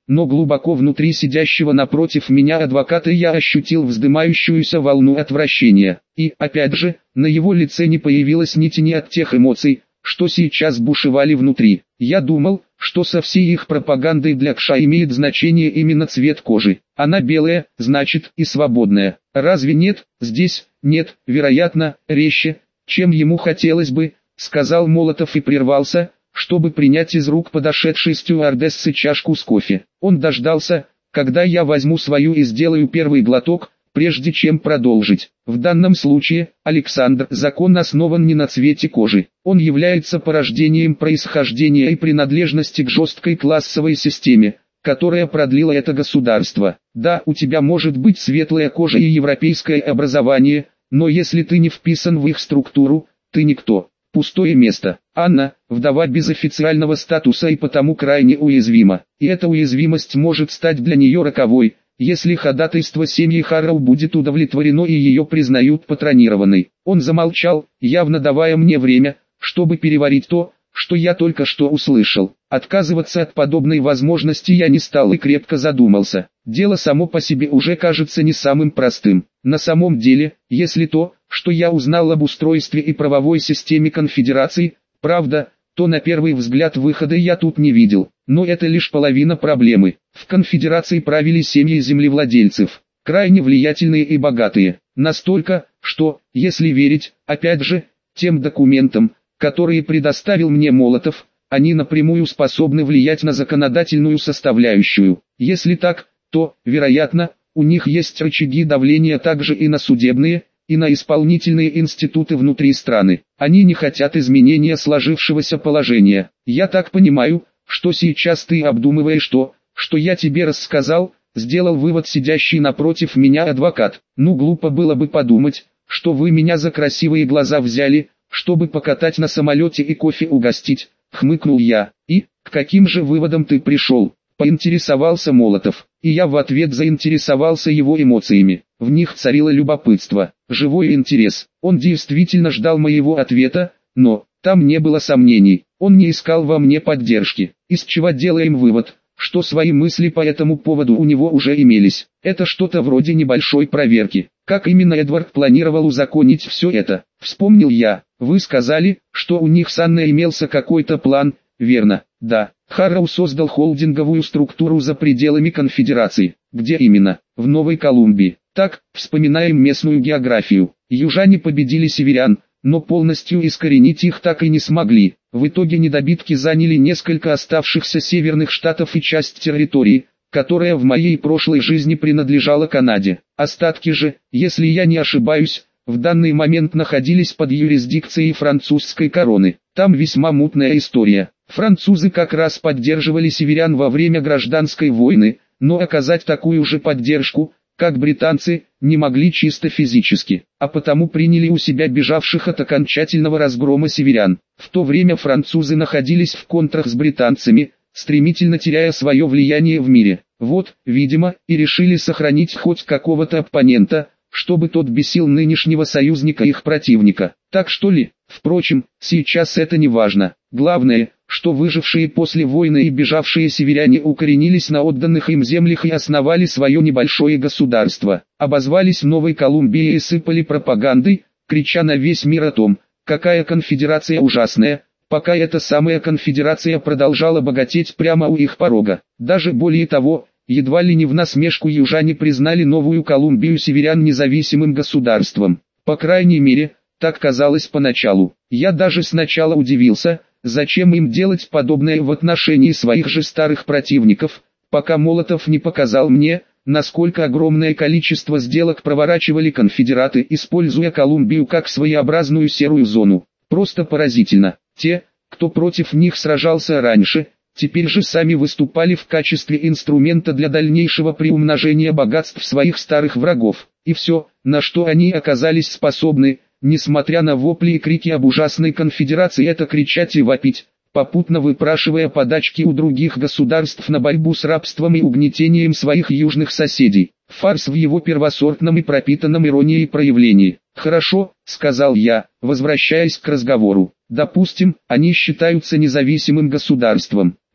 но глубоко внутри сидящего напротив меня адвоката я ощутил вздымающуюся волну отвращения. И, опять же, на его лице не появилось ни тени от тех эмоций, что сейчас бушевали внутри. Я думал, что со всей их пропагандой для Кша имеет значение именно цвет кожи. Она белая, значит, и свободная. Разве нет? Здесь, нет, вероятно, резче, чем ему хотелось бы, сказал Молотов и прервался, чтобы принять из рук подошедшей стюардессы чашку с кофе. Он дождался, когда я возьму свою и сделаю первый глоток, прежде чем продолжить. В данном случае, Александр, закон основан не на цвете кожи. Он является порождением происхождения и принадлежности к жесткой классовой системе, которая продлила это государство. Да, у тебя может быть светлая кожа и европейское образование, но если ты не вписан в их структуру, ты никто. Пустое место. Анна, вдова без официального статуса и потому крайне уязвима. И эта уязвимость может стать для нее роковой, если ходатайство семьи Харроу будет удовлетворено и ее признают патронированной. Он замолчал, явно давая мне время, чтобы переварить то, что я только что услышал. Отказываться от подобной возможности я не стал и крепко задумался. Дело само по себе уже кажется не самым простым. На самом деле, если то, что я узнал об устройстве и правовой системе конфедерации, правда, то на первый взгляд выхода я тут не видел. Но это лишь половина проблемы. В конфедерации правили семьи землевладельцев, крайне влиятельные и богатые. Настолько, что, если верить, опять же, тем документам, которые предоставил мне Молотов, они напрямую способны влиять на законодательную составляющую. Если так, то, вероятно, у них есть рычаги давления также и на судебные, и на исполнительные институты внутри страны. Они не хотят изменения сложившегося положения. Я так понимаю, что сейчас ты обдумываешь то, что я тебе рассказал, сделал вывод сидящий напротив меня адвокат. Ну глупо было бы подумать, что вы меня за красивые глаза взяли, чтобы покатать на самолете и кофе угостить, хмыкнул я. И, к каким же выводам ты пришел? Поинтересовался Молотов, и я в ответ заинтересовался его эмоциями. В них царило любопытство, живой интерес. Он действительно ждал моего ответа, но, там не было сомнений, он не искал во мне поддержки. Из чего делаем вывод, что свои мысли по этому поводу у него уже имелись. Это что-то вроде небольшой проверки. Как именно Эдвард планировал узаконить все это? Вспомнил я. Вы сказали, что у них с Анной имелся какой-то план, верно? Да. Харроу создал холдинговую структуру за пределами конфедерации. Где именно? В Новой Колумбии. Так, вспоминаем местную географию. Южане победили северян, но полностью искоренить их так и не смогли. В итоге недобитки заняли несколько оставшихся северных штатов и часть территории, которая в моей прошлой жизни принадлежала Канаде. Остатки же, если я не ошибаюсь, в данный момент находились под юрисдикцией французской короны. Там весьма мутная история. Французы как раз поддерживали северян во время гражданской войны, но оказать такую же поддержку, как британцы, не могли чисто физически, а потому приняли у себя бежавших от окончательного разгрома северян. В то время французы находились в контрах с британцами, стремительно теряя свое влияние в мире. Вот, видимо, и решили сохранить хоть какого-то оппонента, чтобы тот бесил нынешнего союзника их противника. Так что ли? Впрочем, сейчас это не важно. Главное, что выжившие после войны и бежавшие северяне укоренились на отданных им землях и основали свое небольшое государство. Обозвались Новой Колумбией и сыпали пропагандой, крича на весь мир о том, какая конфедерация ужасная, пока эта самая конфедерация продолжала богатеть прямо у их порога. Даже более того, едва ли не в насмешку южане признали Новую Колумбию северян независимым государством. По крайней мере, так казалось поначалу. Я даже сначала удивился, зачем им делать подобное в отношении своих же старых противников, пока Молотов не показал мне, насколько огромное количество сделок проворачивали конфедераты, используя Колумбию как своеобразную серую зону. Просто поразительно. Те, кто против них сражался раньше, теперь же сами выступали в качестве инструмента для дальнейшего приумножения богатств своих старых врагов. И все, на что они оказались способны, несмотря на вопли и крики об ужасной конфедерации, это кричать и вопить, попутно выпрашивая подачки у других государств на борьбу с рабством и угнетением своих южных соседей. Фарс в его первосортном и пропитанном иронией проявлении. «Хорошо», — сказал я, возвращаясь к разговору. «Допустим, они считаются независимым государством.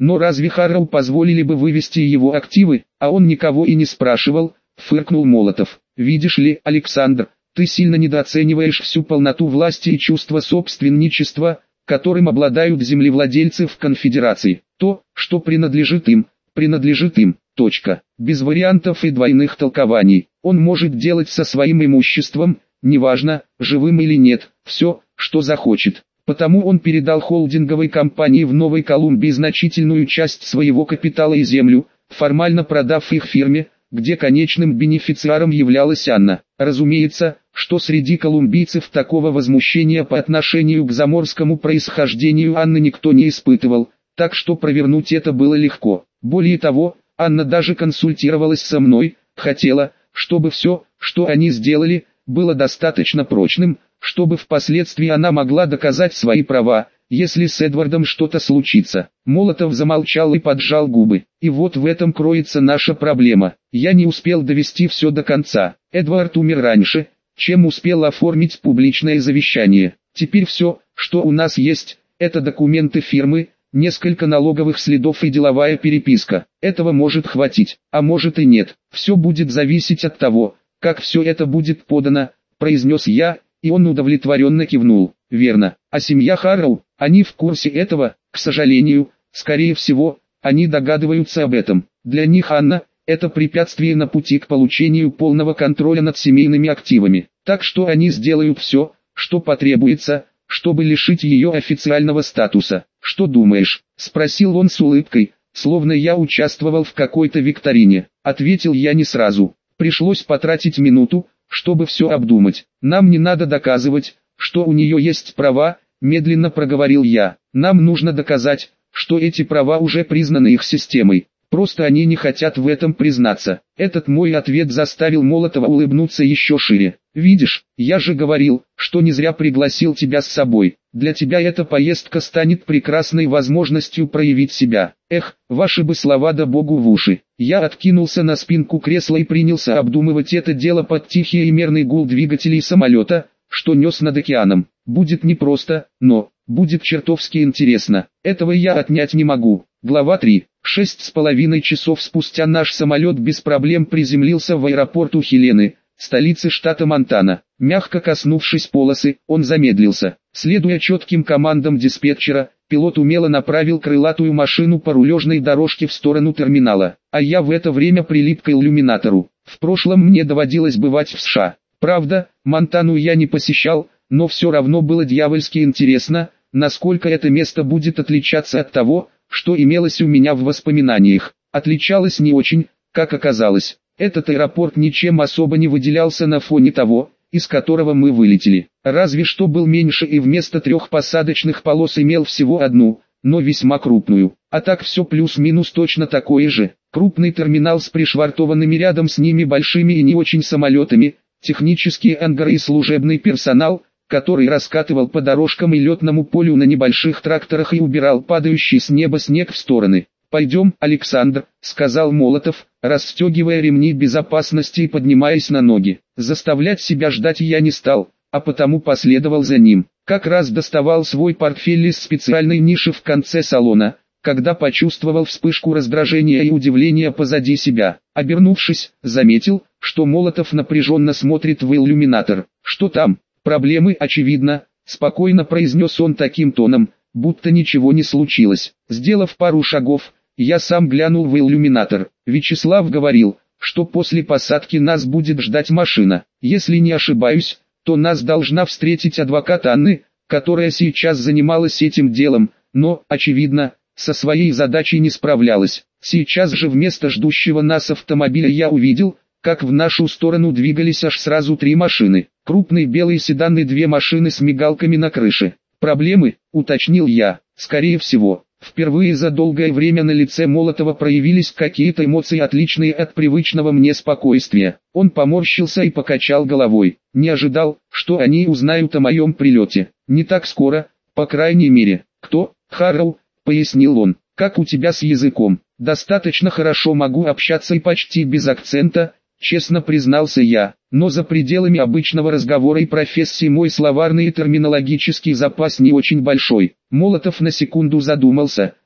Но разве Харроу позволили бы вывести его активы, а он никого и не спрашивал, фыркнул Молотов. Видишь ли, Александр, ты сильно недооцениваешь всю полноту власти и чувства собственничества, которым обладают землевладельцы в конфедерации. То, что принадлежит им, принадлежит им. Точка. Без вариантов и двойных толкований. Он может делать со своим имуществом, неважно, живым или нет, все, что захочет. Потому он передал холдинговой компании в Новой Колумбии значительную часть своего капитала и землю, формально продав их фирме, где конечным бенефициаром являлась Анна. Разумеется, что среди колумбийцев такого возмущения по отношению к заморскому происхождению Анны никто не испытывал, так что провернуть это было легко. Более того, Анна даже консультировалась со мной, хотела, чтобы все, что они сделали, было достаточно прочным, чтобы впоследствии она могла доказать свои права, если с Эдвардом что-то случится. Молотов замолчал и поджал губы. И вот в этом кроется наша проблема. Я не успел довести все до конца. Эдвард умер раньше, чем успел оформить публичное завещание. Теперь все, что у нас есть, это документы фирмы, несколько налоговых следов и деловая переписка. Этого может хватить, а может и нет. Все будет зависеть от того, как все это будет подано, произнес я, и он удовлетворенно кивнул. Верно. А семья Харроу, они в курсе этого, к сожалению, скорее всего, они догадываются об этом. Для них Анна – это препятствие на пути к получению полного контроля над семейными активами. Так что они сделают все, что потребуется, чтобы лишить ее официального статуса. «Что думаешь?» – спросил он с улыбкой, словно я участвовал в какой-то викторине. Ответил я не сразу. Пришлось потратить минуту, чтобы все обдумать. «Нам не надо доказывать, что у нее есть права», – медленно проговорил я. «Нам нужно доказать, что эти права уже признаны их системой. Просто они не хотят в этом признаться». Этот мой ответ заставил Молотова улыбнуться еще шире. «Видишь, я же говорил, что не зря пригласил тебя с собой. Для тебя эта поездка станет прекрасной возможностью проявить себя. Эх, ваши бы слова да богу в уши». Я откинулся на спинку кресла и принялся обдумывать это дело под тихий и мерный гул двигателей самолета, что нес над океаном. Будет непросто, но будет чертовски интересно. Этого я отнять не могу. Глава три. Шесть с половиной часов спустя наш самолет без проблем приземлился в аэропорту Хелены, столицы штата Монтана. Мягко коснувшись полосы, он замедлился. Следуя четким командам диспетчера, пилот умело направил крылатую машину по рулежной дорожке в сторону терминала, а я в это время прилип к иллюминатору. В прошлом мне доводилось бывать в США. Правда, Монтану я не посещал, но все равно было дьявольски интересно, насколько это место будет отличаться от того, что имелось у меня в воспоминаниях. Отличалось не очень, как оказалось. Этот аэропорт ничем особо не выделялся на фоне того, из которого мы вылетели. Разве что был меньше и вместо трех посадочных полос имел всего одну, но весьма крупную. А так все плюс-минус точно такое же. Крупный терминал с пришвартованными рядом с ними большими и не очень самолетами, технические ангары и служебный персонал, который раскатывал по дорожкам и летному полю на небольших тракторах и убирал падающий с неба снег в стороны. «Пойдем, Александр», — сказал Молотов, расстегивая ремни безопасности и поднимаясь на ноги. Заставлять себя ждать я не стал, а потому последовал за ним. Как раз доставал свой портфель из специальной ниши в конце салона, когда почувствовал вспышку раздражения и удивления позади себя. Обернувшись, заметил, что Молотов напряженно смотрит в иллюминатор. «Что там?» «Проблемы, очевидно», — спокойно произнес он таким тоном, будто ничего не случилось. Сделав пару шагов, я сам глянул в иллюминатор. Вячеслав говорил, что после посадки нас будет ждать машина. Если не ошибаюсь, то нас должна встретить адвокат Анны, которая сейчас занималась этим делом, но, очевидно, со своей задачей не справлялась. Сейчас же вместо ждущего нас автомобиля я увидел, как в нашу сторону двигались аж сразу три машины. Крупный белый седан и две машины с мигалками на крыше. «Проблемы?» — уточнил я. «Скорее всего». Впервые за долгое время на лице Молотова проявились какие-то эмоции, отличные от привычного мне спокойствия. Он поморщился и покачал головой. Не ожидал, что они узнают о моем прилете. Не так скоро, по крайней мере. «Кто?» «Харроу», — пояснил он. «Как у тебя с языком?» «Достаточно хорошо могу общаться и почти без акцента», — честно признался я. «Но за пределами обычного разговора и профессии мой словарный и терминологический запас не очень большой». Молотов на секунду задумался,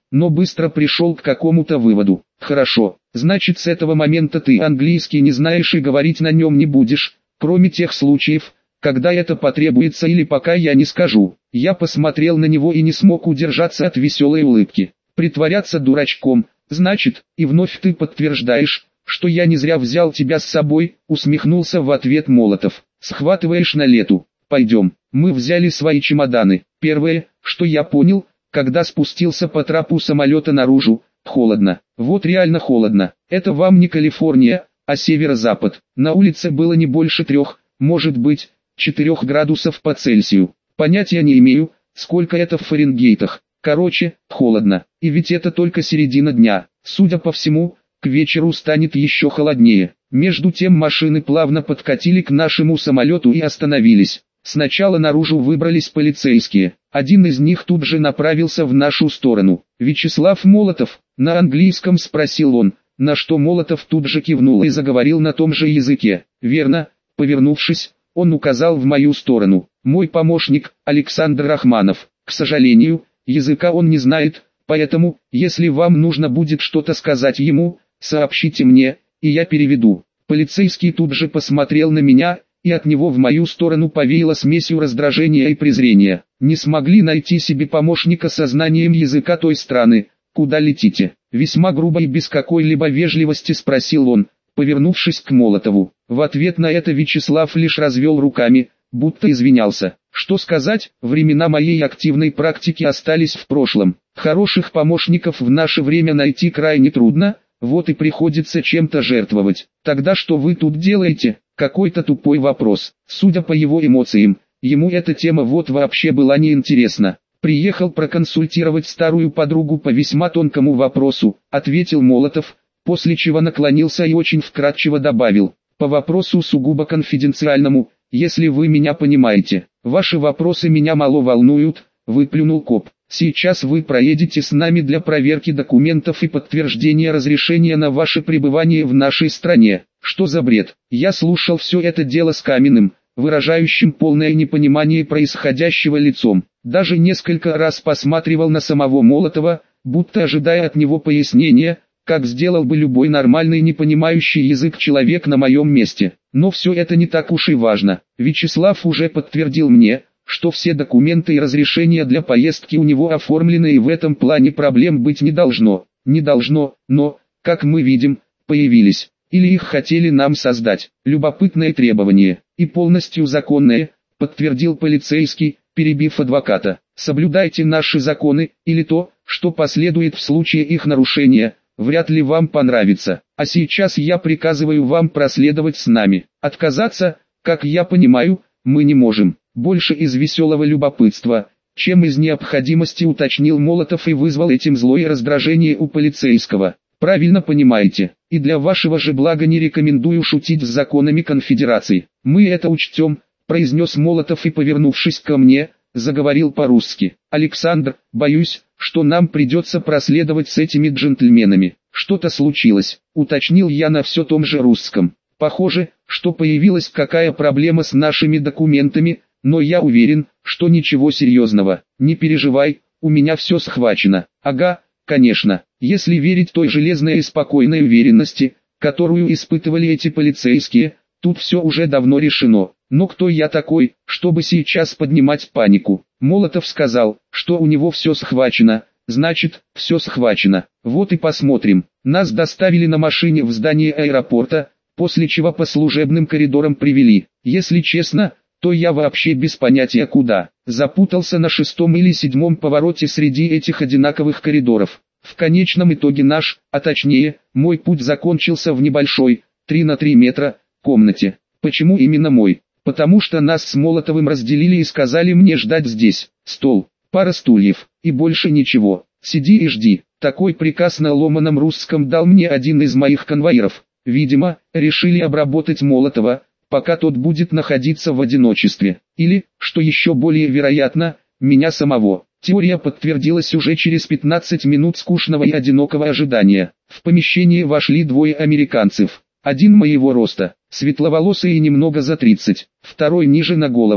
но быстро пришел к какому-то выводу. Хорошо, значит с этого момента ты английский не знаешь и говорить на нем не будешь, кроме тех случаев, когда это потребуется или пока я не скажу. Я посмотрел на него и не смог удержаться от веселой улыбки. Притворяться дурачком, значит, и вновь ты подтверждаешь, что я не зря взял тебя с собой, усмехнулся в ответ Молотов. Схватываешь на лету. Пойдем. Мы взяли свои чемоданы. Первое, что я понял, когда спустился по трапу самолета наружу, холодно. Вот реально холодно. Это вам не Калифорния, а северо-запад. На улице было не больше трех, может быть, четырех градусов по Цельсию. Понятия не имею, сколько это в Фаренгейтах. Короче, холодно. И ведь это только середина дня. Судя по всему, к вечеру станет еще холоднее. Между тем машины плавно подкатили к нашему самолету и остановились. Сначала наружу выбрались полицейские. Один из них тут же направился в нашу сторону. «Вячеслав Молотов?» — на английском спросил он, на что Молотов тут же кивнул и заговорил на том же языке. «Верно». Повернувшись, он указал в мою сторону. «Мой помощник, Александр Рахманов. К сожалению, языка он не знает, поэтому, если вам нужно будет что-то сказать ему, сообщите мне, и я переведу». Полицейский тут же посмотрел на меня, и от него в мою сторону повеяло смесью раздражения и презрения. «Не смогли найти себе помощника со знанием языка той страны, куда летите?» Весьма грубо и без какой-либо вежливости спросил он, повернувшись к Молотову. В ответ на это Вячеслав лишь развел руками, будто извинялся. Что сказать, времена моей активной практики остались в прошлом. Хороших помощников в наше время найти крайне трудно, вот и приходится чем-то жертвовать. Тогда что вы тут делаете? Какой-то тупой вопрос. Судя по его эмоциям, ему эта тема вот вообще была неинтересна. «Приехал проконсультировать старую подругу по весьма тонкому вопросу», — ответил Молотов, после чего наклонился и очень вкратчиво добавил. «По вопросу сугубо конфиденциальному, если вы меня понимаете. Ваши вопросы меня мало волнуют», — выплюнул коп. «Сейчас вы проедете с нами для проверки документов и подтверждения разрешения на ваше пребывание в нашей стране». Что за бред? Я слушал все это дело с каменным, выражающим полное непонимание происходящего лицом. Даже несколько раз посматривал на самого Молотова, будто ожидая от него пояснения, как сделал бы любой нормальный не понимающий язык человек на моем месте. Но все это не так уж и важно. Вячеслав уже подтвердил мне, что все документы и разрешения для поездки у него оформлены, и в этом плане проблем быть не должно. Не должно, но, как мы видим, появились. Или их хотели нам создать. Любопытное требование, и полностью законное, подтвердил полицейский, перебив адвоката. Соблюдайте наши законы, или то, что последует в случае их нарушения, вряд ли вам понравится. А сейчас я приказываю вам проследовать с нами. Отказаться, как я понимаю, мы не можем. Больше из веселого любопытства, чем из необходимости, уточнил Молотов и вызвал этим злое раздражение у полицейского. Правильно понимаете, и для вашего же блага не рекомендую шутить с законами конфедерации. Мы это учтем, произнес Молотов и, повернувшись ко мне, заговорил по-русски. Александр, боюсь, что нам придется проследовать с этими джентльменами. Что-то случилось, уточнил я на все том же русском. Похоже, что появилась какая проблема с нашими документами, но я уверен, что ничего серьезного. Не переживай, у меня все схвачено. Ага. Конечно, если верить той железной и спокойной уверенности, которую испытывали эти полицейские, тут все уже давно решено. Но кто я такой, чтобы сейчас поднимать панику? Молотов сказал, что у него все схвачено, значит, все схвачено. Вот и посмотрим. Нас доставили на машине в здание аэропорта, после чего по служебным коридорам привели. Если честно, то я вообще без понятия куда. Запутался на шестом или седьмом повороте среди этих одинаковых коридоров. В конечном итоге наш, а точнее, мой путь закончился в небольшой, три на три метра, комнате. Почему именно мой? Потому что нас с Молотовым разделили и сказали мне ждать здесь. Стол, пара стульев, и больше ничего. Сиди и жди. Такой приказ на ломаном русском дал мне один из моих конвоиров. Видимо, решили обработать Молотова, пока тот будет находиться в одиночестве. Или, что еще более вероятно, меня самого. Теория подтвердилась уже через пятнадцать минут скучного и одинокого ожидания. В помещение вошли двое американцев. Один моего роста, светловолосый и немного за тридцать, второй ниже на голову.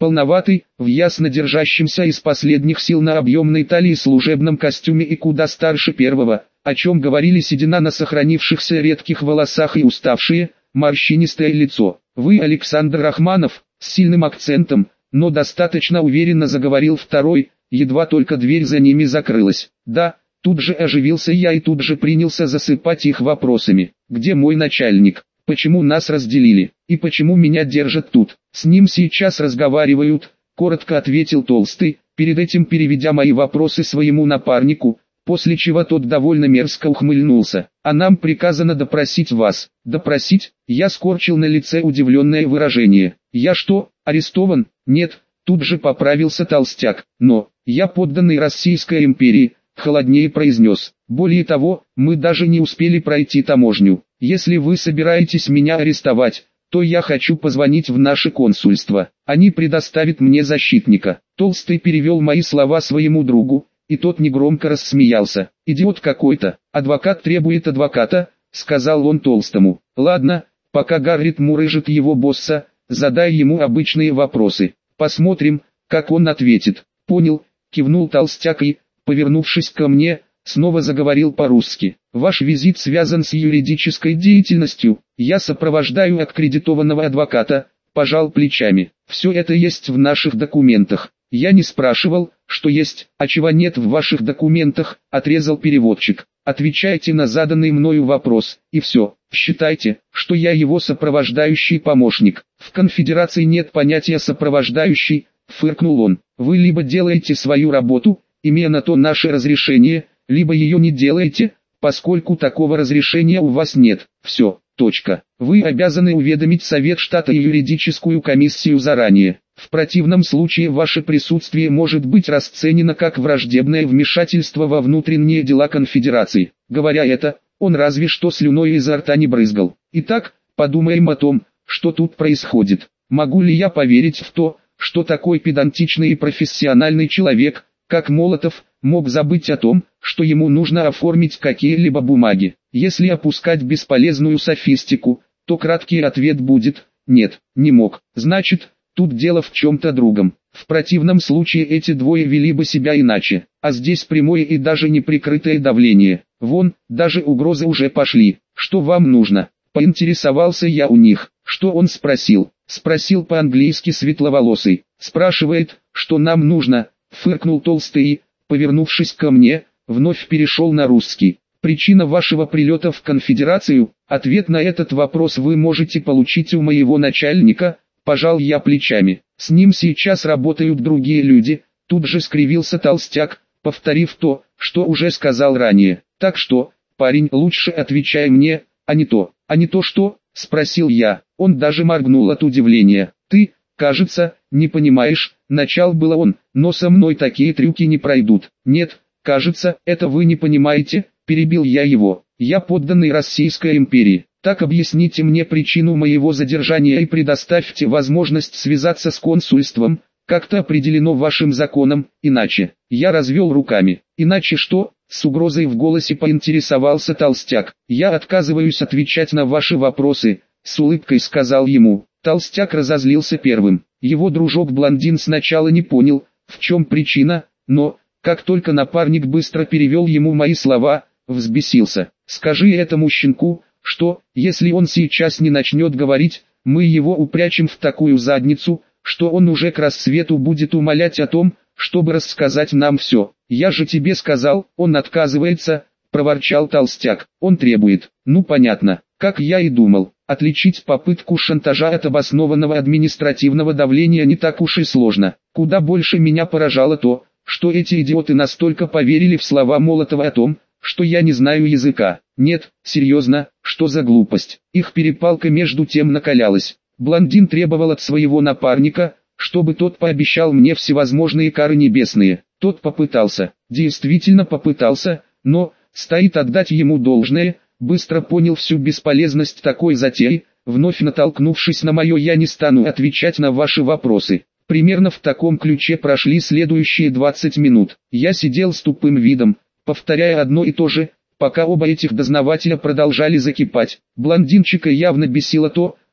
полноватый, в ясно держащемся из последних сил на объемной талии служебном костюме и куда старше первого, о чем говорили седина на сохранившихся редких волосах и уставшее, морщинистое лицо. «Вы Александр Рахманов», с сильным акцентом, но достаточно уверенно заговорил второй, едва только дверь за ними закрылась. «Да». Тут же оживился я и тут же принялся засыпать их вопросами. «Где мой начальник? Почему нас разделили? И почему меня держат тут? С ним сейчас разговаривают», — коротко ответил Толстый, перед этим переведя мои вопросы своему напарнику, после чего тот довольно мерзко ухмыльнулся. «А нам приказано допросить вас». «Допросить?» Я скорчил на лице удивленное выражение. «Я что, арестован?» «Нет», тут же поправился толстяк. «Но, я подданный Российской империи», — холоднее произнес. «Более того, мы даже не успели пройти таможню. Если вы собираетесь меня арестовать, то я хочу позвонить в наше консульство. Они предоставят мне защитника». Толстый перевел мои слова своему другу, и тот негромко рассмеялся. «Идиот какой-то, адвокат требует адвоката», — сказал он Толстому. «Ладно, пока Гаррит мурыжит его босса, задай ему обычные вопросы. Посмотрим, как он ответит». «Понял», — кивнул толстяк и, повернувшись ко мне, снова заговорил по-русски. «Ваш визит связан с юридической деятельностью. Я сопровождаю аккредитованного адвоката», — пожал плечами. «Все это есть в наших документах». «Я не спрашивал, что есть, а чего нет в ваших документах», — отрезал переводчик. «Отвечайте на заданный мною вопрос, и все. Считайте, что я его сопровождающий помощник». «В конфедерации нет понятия «сопровождающий», — фыркнул он. «Вы либо делаете свою работу, имея на то наше разрешение, либо ее не делаете, поскольку такого разрешения у вас нет. Все, точка. Вы обязаны уведомить Совет штата и юридическую комиссию заранее. В противном случае ваше присутствие может быть расценено как враждебное вмешательство во внутренние дела конфедерации». Говоря это, он разве что слюной изо рта не брызгал. «Итак, подумаем о том, что тут происходит. Могу ли я поверить в то, что такой педантичный и профессиональный человек, как Молотов, мог забыть о том, что ему нужно оформить какие-либо бумаги? Если опускать бесполезную софистику, то краткий ответ будет «нет, не мог». Значит, тут дело в чем-то другом. В противном случае эти двое вели бы себя иначе. А здесь прямое и даже неприкрытое давление. Вон, даже угрозы уже пошли. «Что вам нужно?» Поинтересовался я у них. «Что он спросил?» Спросил по-английски светловолосый. «Спрашивает, что нам нужно», фыркнул Толстый и, повернувшись ко мне, вновь перешел на русский. «Причина вашего прилета в конфедерацию? Ответ на этот вопрос вы можете получить у моего начальника», пожал я плечами. «С ним сейчас работают другие люди», тут же скривился толстяк, повторив то, что уже сказал ранее. «Так что, парень, лучше отвечай мне, а не то». «А не то что?» — спросил я. Он даже моргнул от удивления. «Ты, кажется, не понимаешь», — начал было он, «но со мной такие трюки не пройдут». «Нет, кажется, это вы не понимаете», — перебил я его. «Я подданный Российской империи. Так объясните мне причину моего задержания и предоставьте возможность связаться с консульством, как-то определено вашим законом, иначе». Я развел руками. «Иначе что?» — с угрозой в голосе поинтересовался толстяк. «Я отказываюсь отвечать на ваши вопросы», — с улыбкой сказал ему. Толстяк разозлился первым. Его дружок-блондин сначала не понял, в чем причина, но, как только напарник быстро перевел ему мои слова, взбесился. «Скажи этому щенку, что, если он сейчас не начнет говорить, мы его упрячем в такую задницу, что он уже к рассвету будет умолять о том, чтобы рассказать нам все. Я же тебе сказал, он отказывается», — проворчал толстяк. «Он требует». «Ну понятно, как я и думал. Отличить попытку шантажа от обоснованного административного давления не так уж и сложно. Куда больше меня поражало то, что эти идиоты настолько поверили в слова Молотова о том, что я не знаю языка. Нет, серьезно, что за глупость». Их перепалка между тем накалялась. Блондин требовал от своего напарника, чтобы тот пообещал мне всевозможные кары небесные. Тот попытался, действительно попытался, но, стоит отдать ему должное, быстро понял всю бесполезность такой затеи, вновь натолкнувшись на мое «я не стану отвечать на ваши вопросы». Примерно в таком ключе прошли следующие двадцать минут. Я сидел с тупым видом, повторяя одно и то же, пока оба этих дознавателя продолжали закипать. Блондинчика явно бесило то,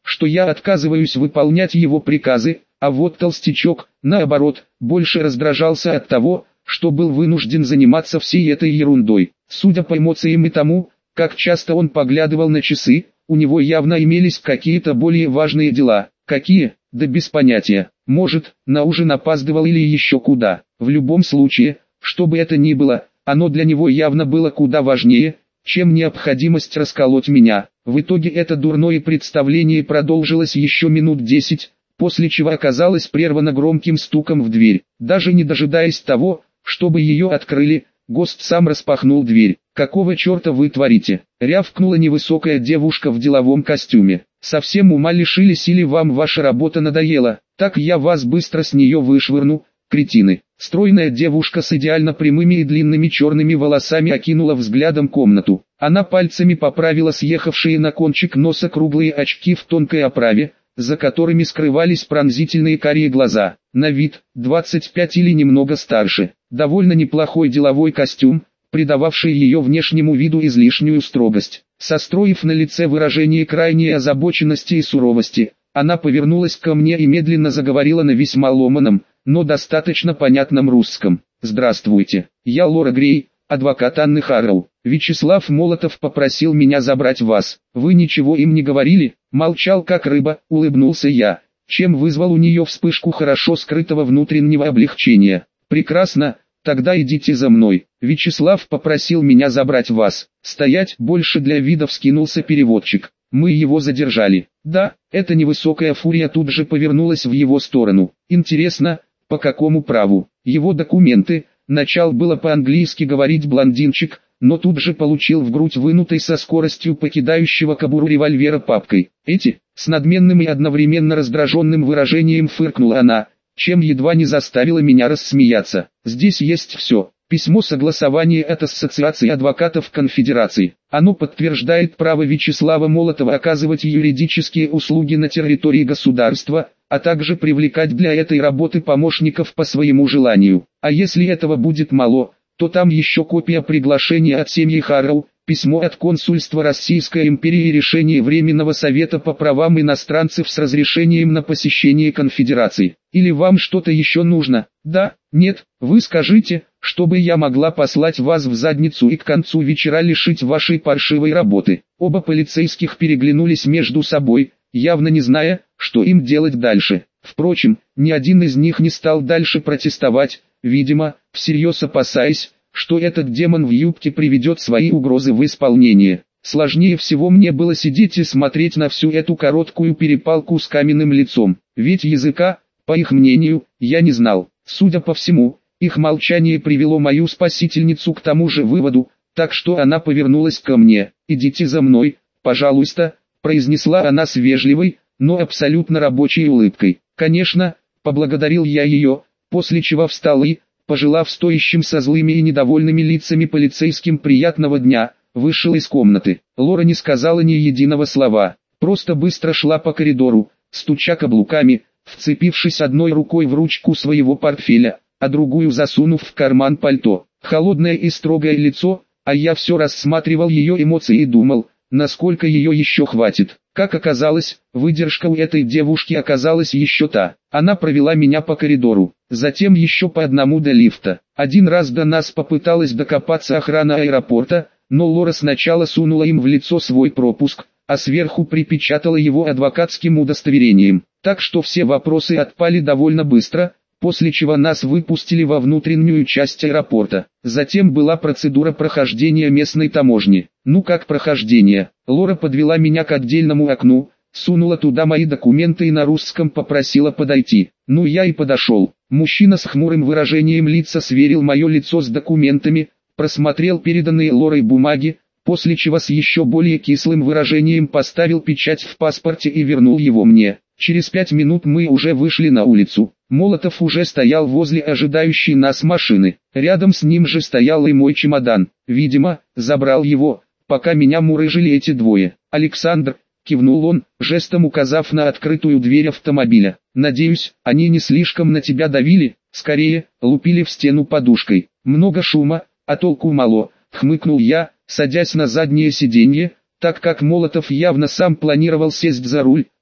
что я отказываюсь выполнять его приказы, а вот толстячок, наоборот, больше раздражался от того, что был вынужден заниматься всей этой ерундой. Судя по эмоциям и тому, как часто он поглядывал на часы, у него явно имелись какие-то более важные дела. Какие? Да без понятия. Может, на ужин опаздывал или еще куда. В любом случае, что бы это ни было, оно для него явно было куда важнее, чем необходимость расколоть меня. В итоге это дурное представление продолжилось еще минут десять, после чего оказалось прервано громким стуком в дверь. Даже не дожидаясь того, чтобы ее открыли, гость сам распахнул дверь. «Какого черта вы творите?» — рявкнула невысокая девушка в деловом костюме. «Совсем ума лишились или вам ваша работа надоела? Так я вас быстро с нее вышвырну, кретины». Стройная девушка с идеально прямыми и длинными черными волосами окинула взглядом комнату. Она пальцами поправила съехавшие на кончик носа круглые очки в тонкой оправе, за которыми скрывались пронзительные карие глаза. На вид, двадцать пять или немного старше. Довольно неплохой деловой костюм, придававший ее внешнему виду излишнюю строгость. Состроив на лице выражение крайней озабоченности и суровости, она повернулась ко мне и медленно заговорила на весьма ломаном, но достаточно понятном русском. «Здравствуйте, я Лора Грей, адвокат Анны Харроу. Вячеслав Молотов попросил меня забрать вас. Вы ничего им не говорили?» Молчал как рыба, улыбнулся я, чем вызвал у нее вспышку хорошо скрытого внутреннего облегчения. «Прекрасно, тогда идите за мной. Вячеслав попросил меня забрать вас. Стоять!» Больше для вида вскинулся переводчик. «Мы его задержали». «Да». Эта невысокая фурия тут же повернулась в его сторону. «Интересно, по какому праву?» «Его документы». Начал было по-английски говорить блондинчик, но тут же получил в грудь вынутой со скоростью покидающего кобуру револьвера папкой. «Эти?» С надменным и одновременно раздраженным выражением фыркнула она, чем едва не заставила меня рассмеяться. «Здесь есть все. Письмо согласования от Ассоциации адвокатов Конфедерации. Оно подтверждает право Вячеслава Молотова оказывать юридические услуги на территории государства, а также привлекать для этой работы помощников по своему желанию. А если этого будет мало, то там еще копия приглашения от семьи Харроу, письмо от консульства Российской империи и решение Временного совета по правам иностранцев с разрешением на посещение конфедерации. Или вам что-то еще нужно? Да? Нет? Вы скажите, чтобы я могла послать вас в задницу и к концу вечера лишить вашей паршивой работы». Оба полицейских переглянулись между собой, явно не зная, что им делать дальше. Впрочем, ни один из них не стал дальше протестовать, видимо, всерьез опасаясь, что этот демон в юбке приведет свои угрозы в исполнение. Сложнее всего мне было сидеть и смотреть на всю эту короткую перепалку с каменным лицом, ведь языка, по их мнению, я не знал. Судя по всему, их молчание привело мою спасительницу к тому же выводу, так что она повернулась ко мне. «Идите за мной, пожалуйста», произнесла она с вежливой, но абсолютно рабочей улыбкой. «Конечно», поблагодарил я ее, после чего встал и, пожелав стоящим со злыми и недовольными лицами полицейским приятного дня, вышел из комнаты. Лора не сказала ни единого слова, просто быстро шла по коридору, стуча каблуками, вцепившись одной рукой в ручку своего портфеля, а другую засунув в карман пальто. Холодное и строгое лицо, а я все рассматривал ее эмоции и думал, насколько ее еще хватит. Как оказалось, выдержка у этой девушки оказалась еще та. Она провела меня по коридору, затем еще по одному до лифта. Один раз до нас попыталась докопаться охрана аэропорта, но Лора сначала сунула им в лицо свой пропуск, а сверху припечатала его адвокатским удостоверением. Так что все вопросы отпали довольно быстро, после чего нас выпустили во внутреннюю часть аэропорта. Затем была процедура прохождения местной таможни. Ну как прохождение? Лора подвела меня к отдельному окну, сунула туда мои документы и на русском попросила подойти. Ну я и подошел. Мужчина с хмурым выражением лица сверил мое лицо с документами, просмотрел переданные Лорой бумаги, после чего с еще более кислым выражением поставил печать в паспорте и вернул его мне. Через пять минут мы уже вышли на улицу. Молотов уже стоял возле ожидающей нас машины. Рядом с ним же стоял и мой чемодан. Видимо, забрал его, пока меня мурыжили эти двое. «Александр», кивнул он, жестом указав на открытую дверь автомобиля. «Надеюсь, они не слишком на тебя давили, скорее, лупили в стену подушкой. Много шума, а толку мало», хмыкнул я, садясь на заднее сиденье, так как Молотов явно сам планировал сесть за руль,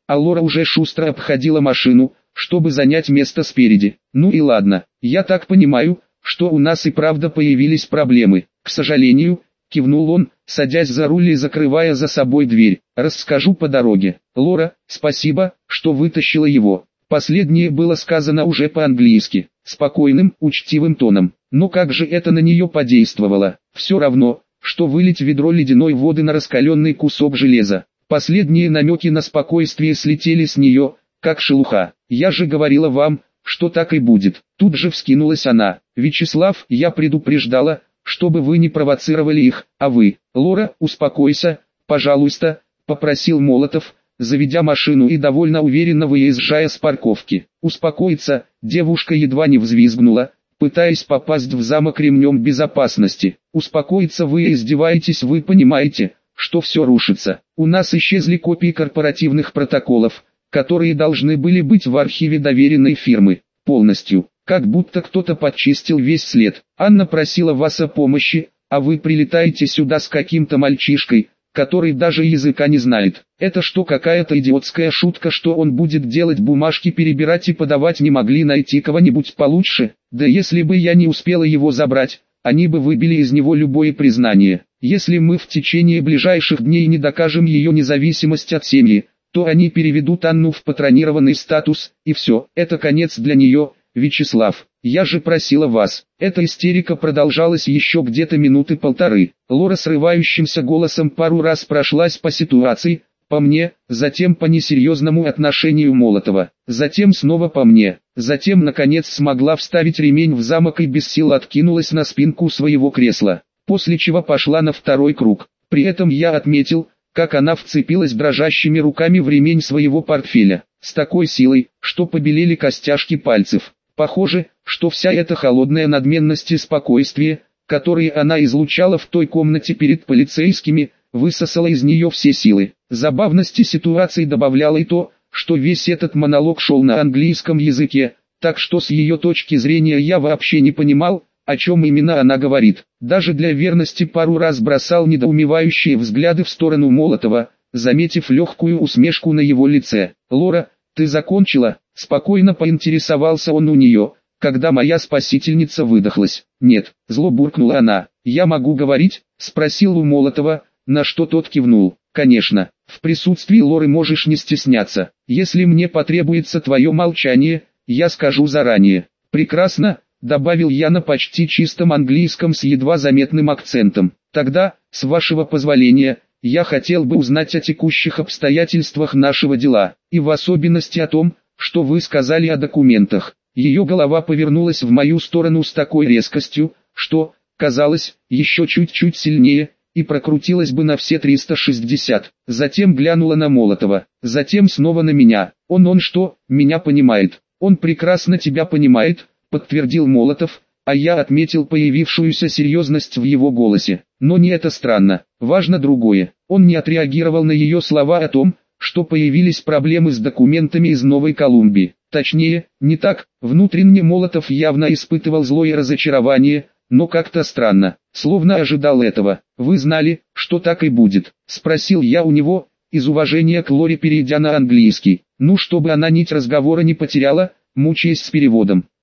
а Лора уже шустро обходила машину, чтобы занять место спереди. Ну и ладно, я так понимаю, что у нас и правда появились проблемы. К сожалению, кивнул он, садясь за руль и закрывая за собой дверь. Расскажу по дороге. Лора, спасибо, что вытащила его. Последнее было сказано уже по-английски, спокойным, учтивым тоном. Но как же это на нее подействовало? Все равно, что вылить ведро ледяной воды на раскаленный кусок железа. Последние намеки на спокойствие слетели с нее, как шелуха. Я же говорила вам, что так и будет. Тут же вскинулась она. Вячеслав, я предупреждала, чтобы вы не провоцировали их, а вы. Лора, успокойся, пожалуйста, попросил Молотов, заведя машину и довольно уверенно выезжая с парковки. Успокоиться, девушка едва не взвизгнула, пытаясь попасть в замок ремнем безопасности. Успокоиться, вы издеваетесь, вы понимаете, что все рушится. У нас исчезли копии корпоративных протоколов, которые должны были быть в архиве доверенной фирмы, полностью, как будто кто-то подчистил весь след. Анна просила вас о помощи, а вы прилетаете сюда с каким-то мальчишкой, который даже языка не знает. Это что, какая-то идиотская шутка, что он будет делать, бумажки перебирать и подавать? Не могли найти кого-нибудь получше? Да если бы я не успела его забрать, они бы выбили из него любое признание. Если мы в течение ближайших дней не докажем ее независимость от семьи, то они переведут Анну в патронированный статус, и все, это конец для нее. Вячеслав, я же просила вас. Эта истерика продолжалась еще где-то минуты полторы. Лора срывающимся голосом пару раз прошлась по ситуации, по мне, затем по несерьезному отношению Молотова, затем снова по мне, затем наконец смогла вставить ремень в замок и без сил откинулась на спинку своего кресла, после чего пошла на второй круг. При этом я отметил, как она вцепилась дрожащими руками в ремень своего портфеля, с такой силой, что побелели костяшки пальцев. Похоже, что вся эта холодная надменность и спокойствие, которые она излучала в той комнате перед полицейскими, высосала из нее все силы. Забавности ситуации добавляло и то, что весь этот монолог шел на английском языке, так что с ее точки зрения я вообще не понимал, о чем именно она говорит. Даже для верности пару раз бросал недоумевающие взгляды в сторону Молотова, заметив легкую усмешку на его лице. «Лора, ты закончила?» — спокойно поинтересовался он у нее, когда моя спасительница выдохлась. «Нет», — зло буркнула она. «Я могу говорить?» — спросил у Молотова, на что тот кивнул. «Конечно, в присутствии Лоры можешь не стесняться. Если мне потребуется твое молчание, я скажу заранее». «Прекрасно», — добавил я на почти чистом английском с едва заметным акцентом. «Тогда, с вашего позволения, я хотел бы узнать о текущих обстоятельствах нашего дела, и в особенности о том, что вы сказали о документах». Ее голова повернулась в мою сторону с такой резкостью, что, казалось, еще чуть-чуть сильнее, и прокрутилась бы на все триста шестьдесят. Затем глянула на Молотова, затем снова на меня. «Он он что, меня понимает?» «Он прекрасно тебя понимает», — подтвердил Молотов, а я отметил появившуюся серьезность в его голосе. Но не это странно, важно другое. Он не отреагировал на ее слова о том, что появились проблемы с документами из Новой Колумбии. Точнее, не так, внутренне Молотов явно испытывал злое разочарование, но как-то странно, словно ожидал этого. «Вы знали, что так и будет?» — спросил я у него, из уважения к Лоре перейдя на английский. Ну, чтобы она нить разговора не потеряла, мучаясь с переводом.